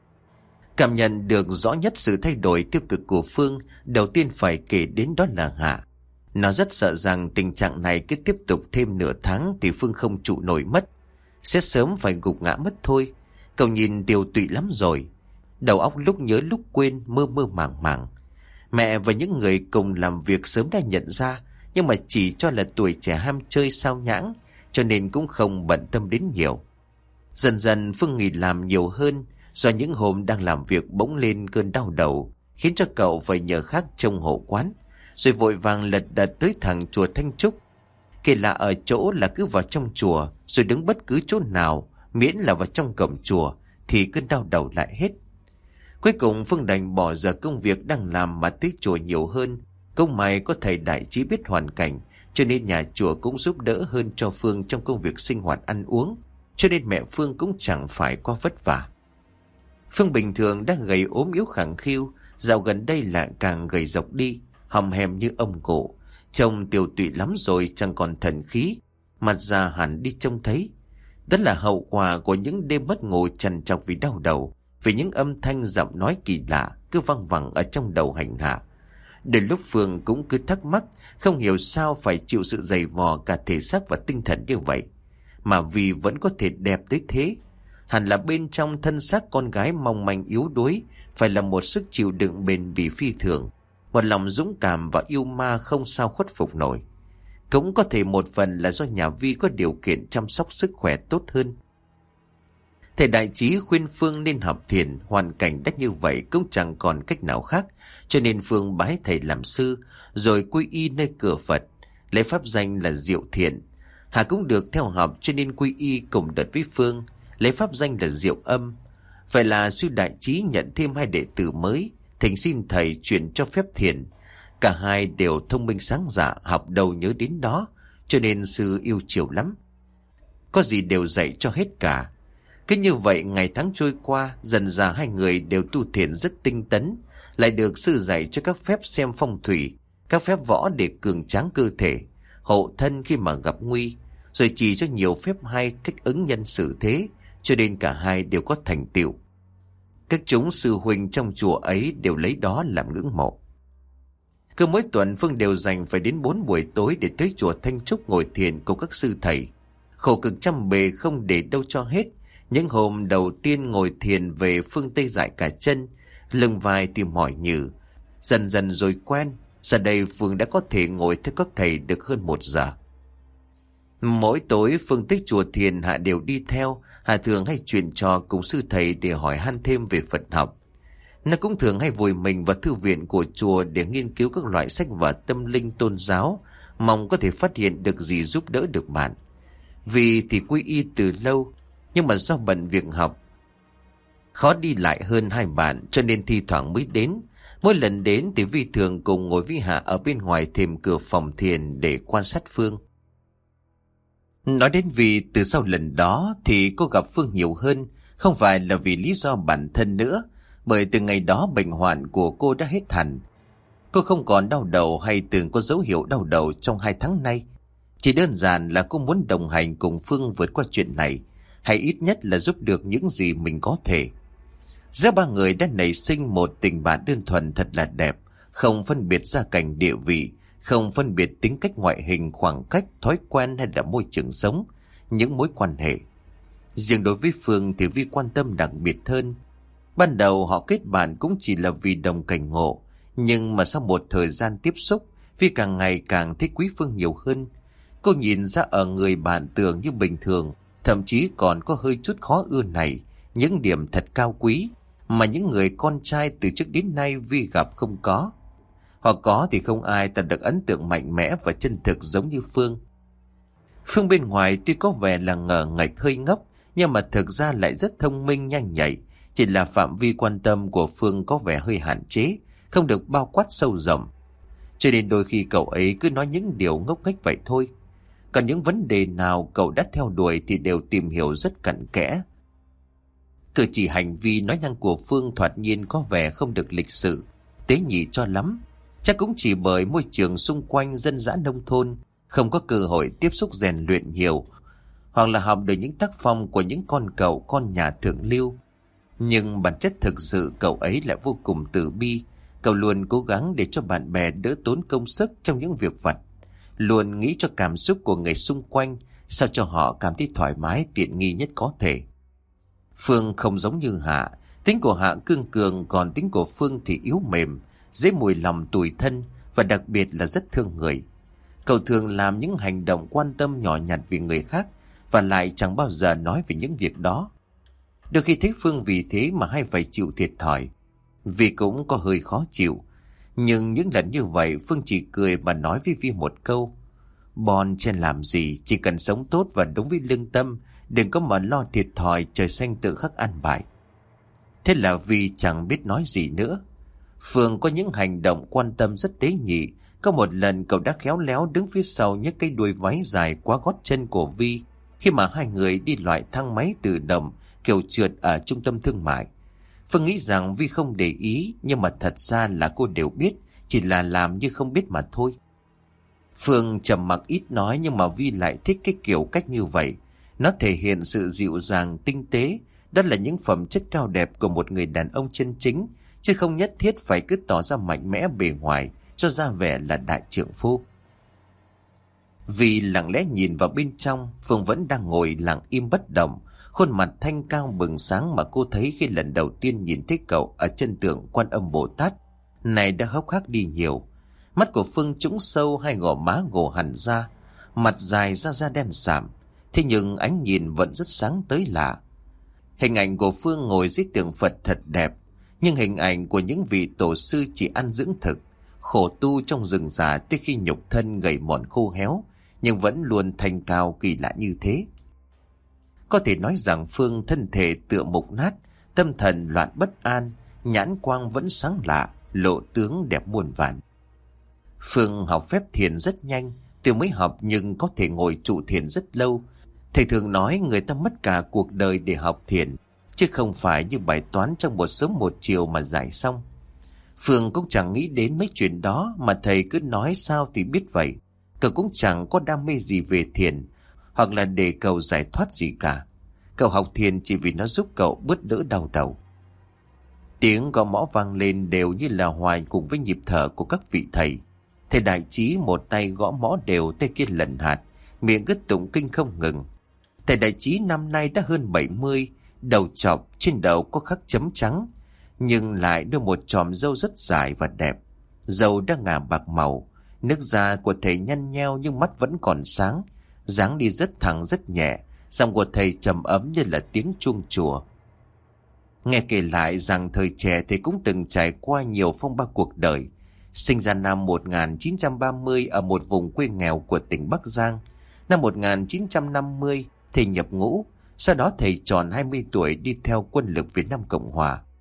Cảm nhận được rõ nhất sự thay đổi tiêu cực của Phương, đầu tiên phải kể đến đó là Hạ. Nó rất sợ rằng tình trạng này cứ tiếp tục thêm nửa tháng thì Phương không trụ nổi mất, sẽ sớm phải gục ngã mất thôi. Cậu nhìn tiều tụy lắm rồi, đầu óc lúc nhớ lúc quên, mơ mơ màng màng. Mẹ và những người cùng làm việc sớm đã nhận ra, nhưng mà chỉ cho là tuổi trẻ ham chơi sao nhãng, cho nên cũng không bận tâm đến nhiều. Dần dần Phương nghỉ làm nhiều hơn, do những hôm đang làm việc bỗng lên cơn đau đầu, khiến cho cậu phải nhờ khác trông hộ quán, rồi vội vàng lật đật tới thẳng chùa Thanh Trúc. Kỳ lạ ở chỗ là cứ vào trong chùa, rồi đứng bất cứ chỗ nào, miễn là vào trong cổng chùa, thì cơn đau đầu lại hết. Cuối cùng Phương đành bỏ giờ công việc đang làm mà tới chùa nhiều hơn. Công may có thầy đại trí biết hoàn cảnh, cho nên nhà chùa cũng giúp đỡ hơn cho Phương trong công việc sinh hoạt ăn uống, cho nên mẹ Phương cũng chẳng phải quá vất vả. Phương bình thường đang gầy ốm yếu khẳng khiu, dạo gần đây lại càng gầy rộc đi, hầm hèm như ông cụ. Trông tiều tụy lắm rồi, chẳng còn thần khí, mặt già hẳn đi trông thấy. Đó là hậu quả của những đêm mất ngủ trằn trọc vì đau đầu, vì những âm thanh giọng nói kỳ lạ cứ văng vẳng ở trong đầu hành hạ. Đến lúc Phương cũng cứ thắc mắc, không hiểu sao phải chịu sự dày vò cả thể xác và tinh thần như vậy, mà vì vẫn có thể đẹp tới thế. Hẳn là bên trong thân xác con gái mong manh yếu đuối phải là một sức chịu đựng bền bỉ phi thường, một lòng dũng cảm và yêu ma không sao khuất phục nổi. Cũng có thể một phần là do nhà Vi có điều kiện chăm sóc sức khỏe tốt hơn. Thầy đại trí khuyên Phương nên học thiền, hoàn cảnh đắt như vậy cũng chẳng còn cách nào khác, cho nên Phương bái thầy làm sư, rồi quy y nơi cửa Phật, lấy pháp danh là Diệu Thiện. Hà cũng được theo học cho nên quy y cùng đợt với Phương, lấy pháp danh là Diệu Âm. Vậy là sư đại trí nhận thêm hai đệ tử mới, thỉnh xin thầy chuyển cho phép thiền. Cả hai đều thông minh sáng dạ, học đâu nhớ đến đó, cho nên sư yêu chiều lắm. Có gì đều dạy cho hết cả. Cứ như vậy ngày tháng trôi qua, dần dà hai người đều tu thiền rất tinh tấn, lại được sư dạy cho các phép xem phong thủy, các phép võ để cường tráng cơ thể, hộ thân khi mà gặp nguy, rồi chỉ cho nhiều phép hay cách ứng nhân xử thế, cho nên cả hai đều có thành tựu. Các chúng sư huynh trong chùa ấy đều lấy đó làm ngưỡng mộ. Cứ mỗi tuần Phương đều dành phải đến bốn buổi tối để tới chùa Thanh Trúc ngồi thiền cùng các sư thầy. Khổ cực trăm bề không để đâu cho hết. Những hôm đầu tiên ngồi thiền về Phương tê dại cả chân, lưng vai thì mỏi nhừ. Dần dần rồi quen, giờ đây Phương đã có thể ngồi theo các thầy được hơn một giờ. Mỗi tối Phương tới chùa thiền Hạ đều đi theo. Hạ thường hay chuyện trò cùng sư thầy để hỏi han thêm về Phật học. Nó cũng thường hay vùi mình vào thư viện của chùa để nghiên cứu các loại sách vở tâm linh tôn giáo, mong có thể phát hiện được gì giúp đỡ được bạn. Vì thì quy y từ lâu, nhưng mà do bận việc học, khó đi lại hơn hai bạn, cho nên thi thoảng mới đến. Mỗi lần đến thì Vi thường cùng ngồi với Hạ ở bên ngoài thềm cửa phòng thiền để quan sát Phương. Nói đến Vi, từ sau lần đó thì cô gặp Phương nhiều hơn, không phải là vì lý do bản thân nữa, bởi từ ngày đó bệnh hoạn của cô đã hết hẳn. Cô không còn đau đầu hay từng có dấu hiệu đau đầu trong hai tháng nay. Chỉ đơn giản là cô muốn đồng hành cùng Phương vượt qua chuyện này, hay ít nhất là giúp được những gì mình có thể. Giữa ba người đã nảy sinh một tình bạn đơn thuần thật là đẹp, không phân biệt gia cảnh địa vị, không phân biệt tính cách ngoại hình, khoảng cách, thói quen hay là môi trường sống, những mối quan hệ. Riêng đối với Phương thì Vi quan tâm đặc biệt hơn. Ban đầu họ kết bạn cũng chỉ là vì đồng cảnh ngộ, nhưng mà sau một thời gian tiếp xúc, Vi càng ngày càng thích quý Phương nhiều hơn. Cô nhìn ra ở người bạn tưởng như bình thường, thậm chí còn có hơi chút khó ưa này, những điểm thật cao quý mà những người con trai từ trước đến nay Vi gặp không có. Hoặc có thì không ai tạo được ấn tượng mạnh mẽ và chân thực giống như Phương. Phương bên ngoài tuy có vẻ là ngờ nghệch hơi ngốc, nhưng mà thực ra lại rất thông minh nhanh nhạy. Chỉ là phạm vi quan tâm của Phương có vẻ hơi hạn chế, không được bao quát sâu rộng. Cho nên đôi khi cậu ấy cứ nói những điều ngốc nghếch vậy thôi. Còn những vấn đề nào cậu đã theo đuổi thì đều tìm hiểu rất cặn kẽ. Cử chỉ hành vi nói năng của Phương thoạt nhiên có vẻ không được lịch sự, tế nhị cho lắm. Chắc cũng chỉ bởi môi trường xung quanh dân dã nông thôn, không có cơ hội tiếp xúc rèn luyện nhiều, hoặc là học được những tác phong của những con cậu con nhà thượng lưu. Nhưng bản chất thực sự cậu ấy lại vô cùng từ bi. Cậu luôn cố gắng để cho bạn bè đỡ tốn công sức trong những việc vặt, luôn nghĩ cho cảm xúc của người xung quanh, sao cho họ cảm thấy thoải mái tiện nghi nhất có thể. Phương không giống như Hạ. Tính của Hạ cương cường, còn tính của Phương thì yếu mềm, dễ mùi lòng tủi thân và đặc biệt là rất thương người. Cậu thường làm những hành động quan tâm nhỏ nhặt vì người khác và lại chẳng bao giờ nói về những việc đó. Đôi khi thấy Phương vì thế mà hay phải chịu thiệt thòi, vì cũng có hơi khó chịu. Nhưng những lần như vậy Phương chỉ cười mà nói với Vi một câu: Bon chen làm gì, chỉ cần sống tốt và đúng với lương tâm, đừng có mà lo thiệt thòi, trời xanh tự khắc an bài. Thế là Vi chẳng biết nói gì nữa. Phương có những hành động quan tâm rất tế nhị. Có một lần cậu đã khéo léo đứng phía sau nhấc cái đuôi váy dài quá gót chân của Vi khi mà hai người đi loại thang máy tự động kiểu trượt ở trung tâm thương mại. Phương nghĩ rằng Vi không để ý, nhưng mà thật ra là cô đều biết, chỉ là làm như không biết mà thôi. Phương trầm mặc ít nói, nhưng mà Vi lại thích cái kiểu cách như vậy. Nó thể hiện sự dịu dàng, tinh tế. Đó là những phẩm chất cao đẹp của một người đàn ông chân chính, chứ không nhất thiết phải cứ tỏ ra mạnh mẽ bề ngoài cho ra vẻ là đại trượng phu. Vi lặng lẽ nhìn vào bên trong. Phương vẫn đang ngồi lặng im bất động, khuôn mặt thanh cao bừng sáng mà cô thấy khi lần đầu tiên nhìn thấy cậu ở chân tượng Quan Âm Bồ Tát này đã hốc hác đi nhiều. Mắt của Phương trũng sâu, hai gò má gồ hẳn ra, mặt dài ra da đen sạm, thế nhưng ánh nhìn vẫn rất sáng tới lạ. Hình ảnh của Phương ngồi dưới tượng Phật thật đẹp, nhưng hình ảnh của những vị tổ sư chỉ ăn dưỡng thực, khổ tu trong rừng già tới khi nhục thân gầy mòn khô héo, nhưng vẫn luôn thanh cao kỳ lạ như thế. Có thể nói rằng Phương thân thể tựa mục nát, tâm thần loạn bất an, nhãn quang vẫn sáng lạ, lộ tướng đẹp muôn vàn. Phương học phép thiền rất nhanh, tuy mới học nhưng có thể ngồi trụ thiền rất lâu. Thầy thường nói người ta mất cả cuộc đời để học thiền, chứ không phải như bài toán trong một sớm một chiều mà giải xong. Phương cũng chẳng nghĩ đến mấy chuyện đó, mà thầy cứ nói sao thì biết vậy. Cậu cũng chẳng có đam mê gì về thiền, hoặc là để cậu giải thoát gì cả. Cậu học thiền chỉ vì nó giúp cậu bớt đỡ đau đầu. Tiếng gõ mõ vang lên đều như là hoài cùng với nhịp thở của các vị thầy. Thầy Đại Trí một tay gõ mõ đều, tay kia lần hạt, miệng cứ tụng kinh không ngừng. Thầy Đại Trí năm nay đã hơn bảy mươi, đầu chọc, trên đầu có khắc chấm trắng, nhưng lại đưa một chòm râu rất dài và đẹp. Râu đã ngả bạc màu, nước da của thầy nhăn nheo nhưng mắt vẫn còn sáng, dáng đi rất thẳng rất nhẹ, giọng của thầy trầm ấm như là tiếng chuông chùa. Nghe kể lại rằng thời trẻ thầy cũng từng trải qua nhiều phong ba cuộc đời. Sinh ra năm một nghìn chín trăm ba mươi ở một vùng quê nghèo của tỉnh Bắc Giang. Năm một nghìn chín trăm năm mươi thầy nhập ngũ, sau đó thầy tròn hai mươi tuổi đi theo quân lực Việt Nam Cộng Hòa.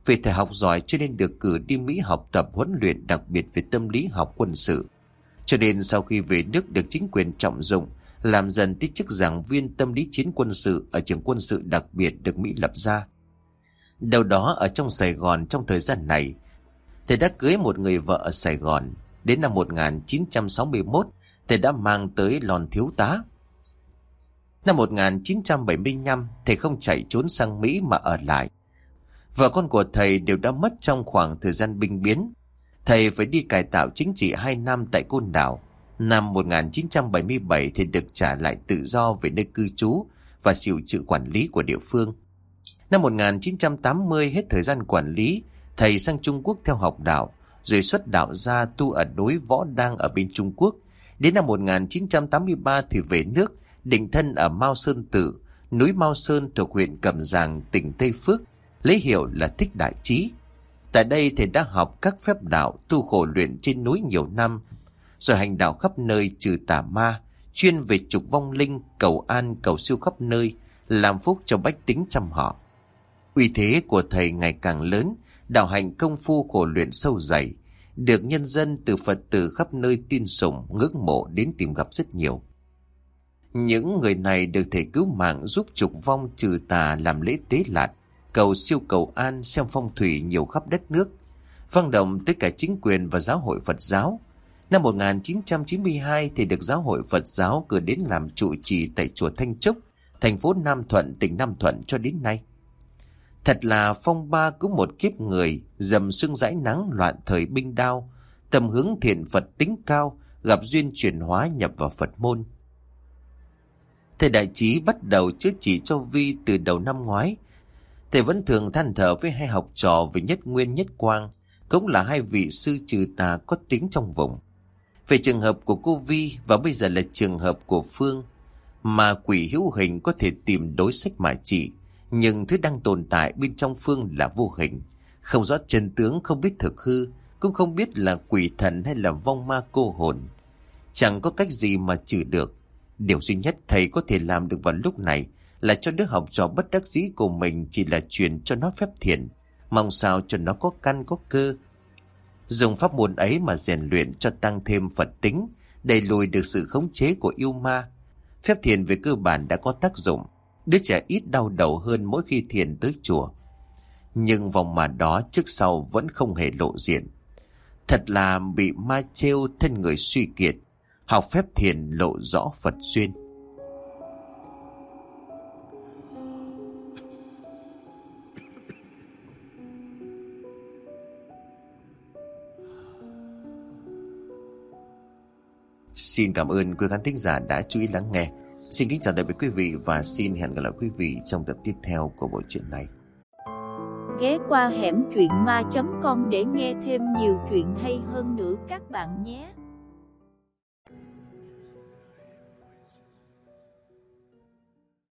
Vì thầy học giỏi cho nên được cử đi Mỹ học tập huấn luyện đặc biệt về tâm lý học quân sự. Cho nên sau khi về nước được chính quyền trọng dụng, làm dần tới chức giảng viên tâm lý chiến quân sự ở trường quân sự đặc biệt được Mỹ lập ra. Đâu đó ở trong Sài Gòn trong thời gian này, thầy đã cưới một người vợ ở Sài Gòn. Đến năm một nghìn chín trăm sáu mươi mốt, thầy đã mang tới lon thiếu tá. Năm một nghìn chín trăm bảy mươi lăm, thầy không chạy trốn sang Mỹ mà ở lại. Vợ con của thầy đều đã mất trong khoảng thời gian binh biến. Thầy phải đi cải tạo chính trị hai năm tại Côn Đảo. Năm một nghìn chín trăm bảy mươi bảy thì được trả lại tự do về nơi cư trú và chịu sự quản lý của địa phương. Năm một nghìn chín trăm tám mươi hết thời gian quản lý, thầy sang Trung Quốc theo học đạo, rồi xuất đạo ra tu ở núi Võ Đang ở bên Trung Quốc. Đến năm một nghìn chín trăm tám mươi ba thì về nước, định thân ở Mao Sơn Tự, núi Mao Sơn thuộc huyện Cẩm Giàng, tỉnh Tây Phước, lấy hiệu là Thích Đại Trí. Tại đây thầy đã học các phép đạo, tu khổ luyện trên núi nhiều năm, rồi hành đạo khắp nơi trừ tà ma, chuyên về trục vong linh, cầu an, cầu siêu khắp nơi, làm phúc cho bách tính trăm họ. Uy thế của thầy ngày càng lớn, đạo hành công phu khổ luyện sâu dày, được nhân dân từ Phật tử khắp nơi tin sùng, ngưỡng mộ đến tìm gặp rất nhiều. Những người này được thầy cứu mạng giúp trục vong trừ tà, làm lễ tế lạt, cầu siêu cầu an, xem phong thủy nhiều khắp đất nước, vận động tới cả chính quyền và giáo hội Phật giáo. Năm một nghìn chín trăm chín mươi hai thì được giáo hội Phật giáo cử đến làm trụ trì tại chùa Thanh Trúc, thành phố Nam Thuận, tỉnh Nam Thuận cho đến nay. Thật là phong ba cứu một kiếp người, dầm sương dãi nắng loạn thời binh đao, tầm hướng thiện Phật tính cao, gặp duyên chuyển hóa nhập vào Phật môn. Thầy Đại Trí bắt đầu chữa trị cho Vi từ đầu năm ngoái. Thầy vẫn thường than thở với hai học trò về Nhất Nguyên Nhất Quang, cũng là hai vị sư trừ tà có tiếng trong vùng. Về trường hợp của cô Vi và bây giờ là trường hợp của Phương, mà quỷ hữu hình có thể tìm đối sách mà trị, nhưng thứ đang tồn tại bên trong Phương là vô hình, không rõ chân tướng, không biết thực hư, cũng không biết là quỷ thần hay là vong ma cô hồn. Chẳng có cách gì mà trừ được. Điều duy nhất thầy có thể làm được vào lúc này là cho đứa học trò bất đắc dĩ của mình chỉ là truyền cho nó phép thiền, mong sao cho nó có căn có cơ. Dùng pháp môn ấy mà rèn luyện cho tăng thêm Phật tính, đẩy lùi được sự khống chế của yêu ma. Phép thiền về cơ bản đã có tác dụng, đứa trẻ ít đau đầu hơn mỗi khi thiền tới chùa. Nhưng vòng mà đó trước sau vẫn không hề lộ diện. Thật là bị ma trêu thân người suy kiệt, học phép thiền lộ rõ Phật duyên. Xin cảm ơn quý khán thính giả đã chú ý lắng nghe. Xin kính chào tạm biệt quý vị và xin hẹn gặp lại quý vị trong tập tiếp theo của bộ truyện này. Ghé qua hẻm truyện ma chấm com để nghe thêm nhiều chuyện hay hơn nữa các bạn nhé.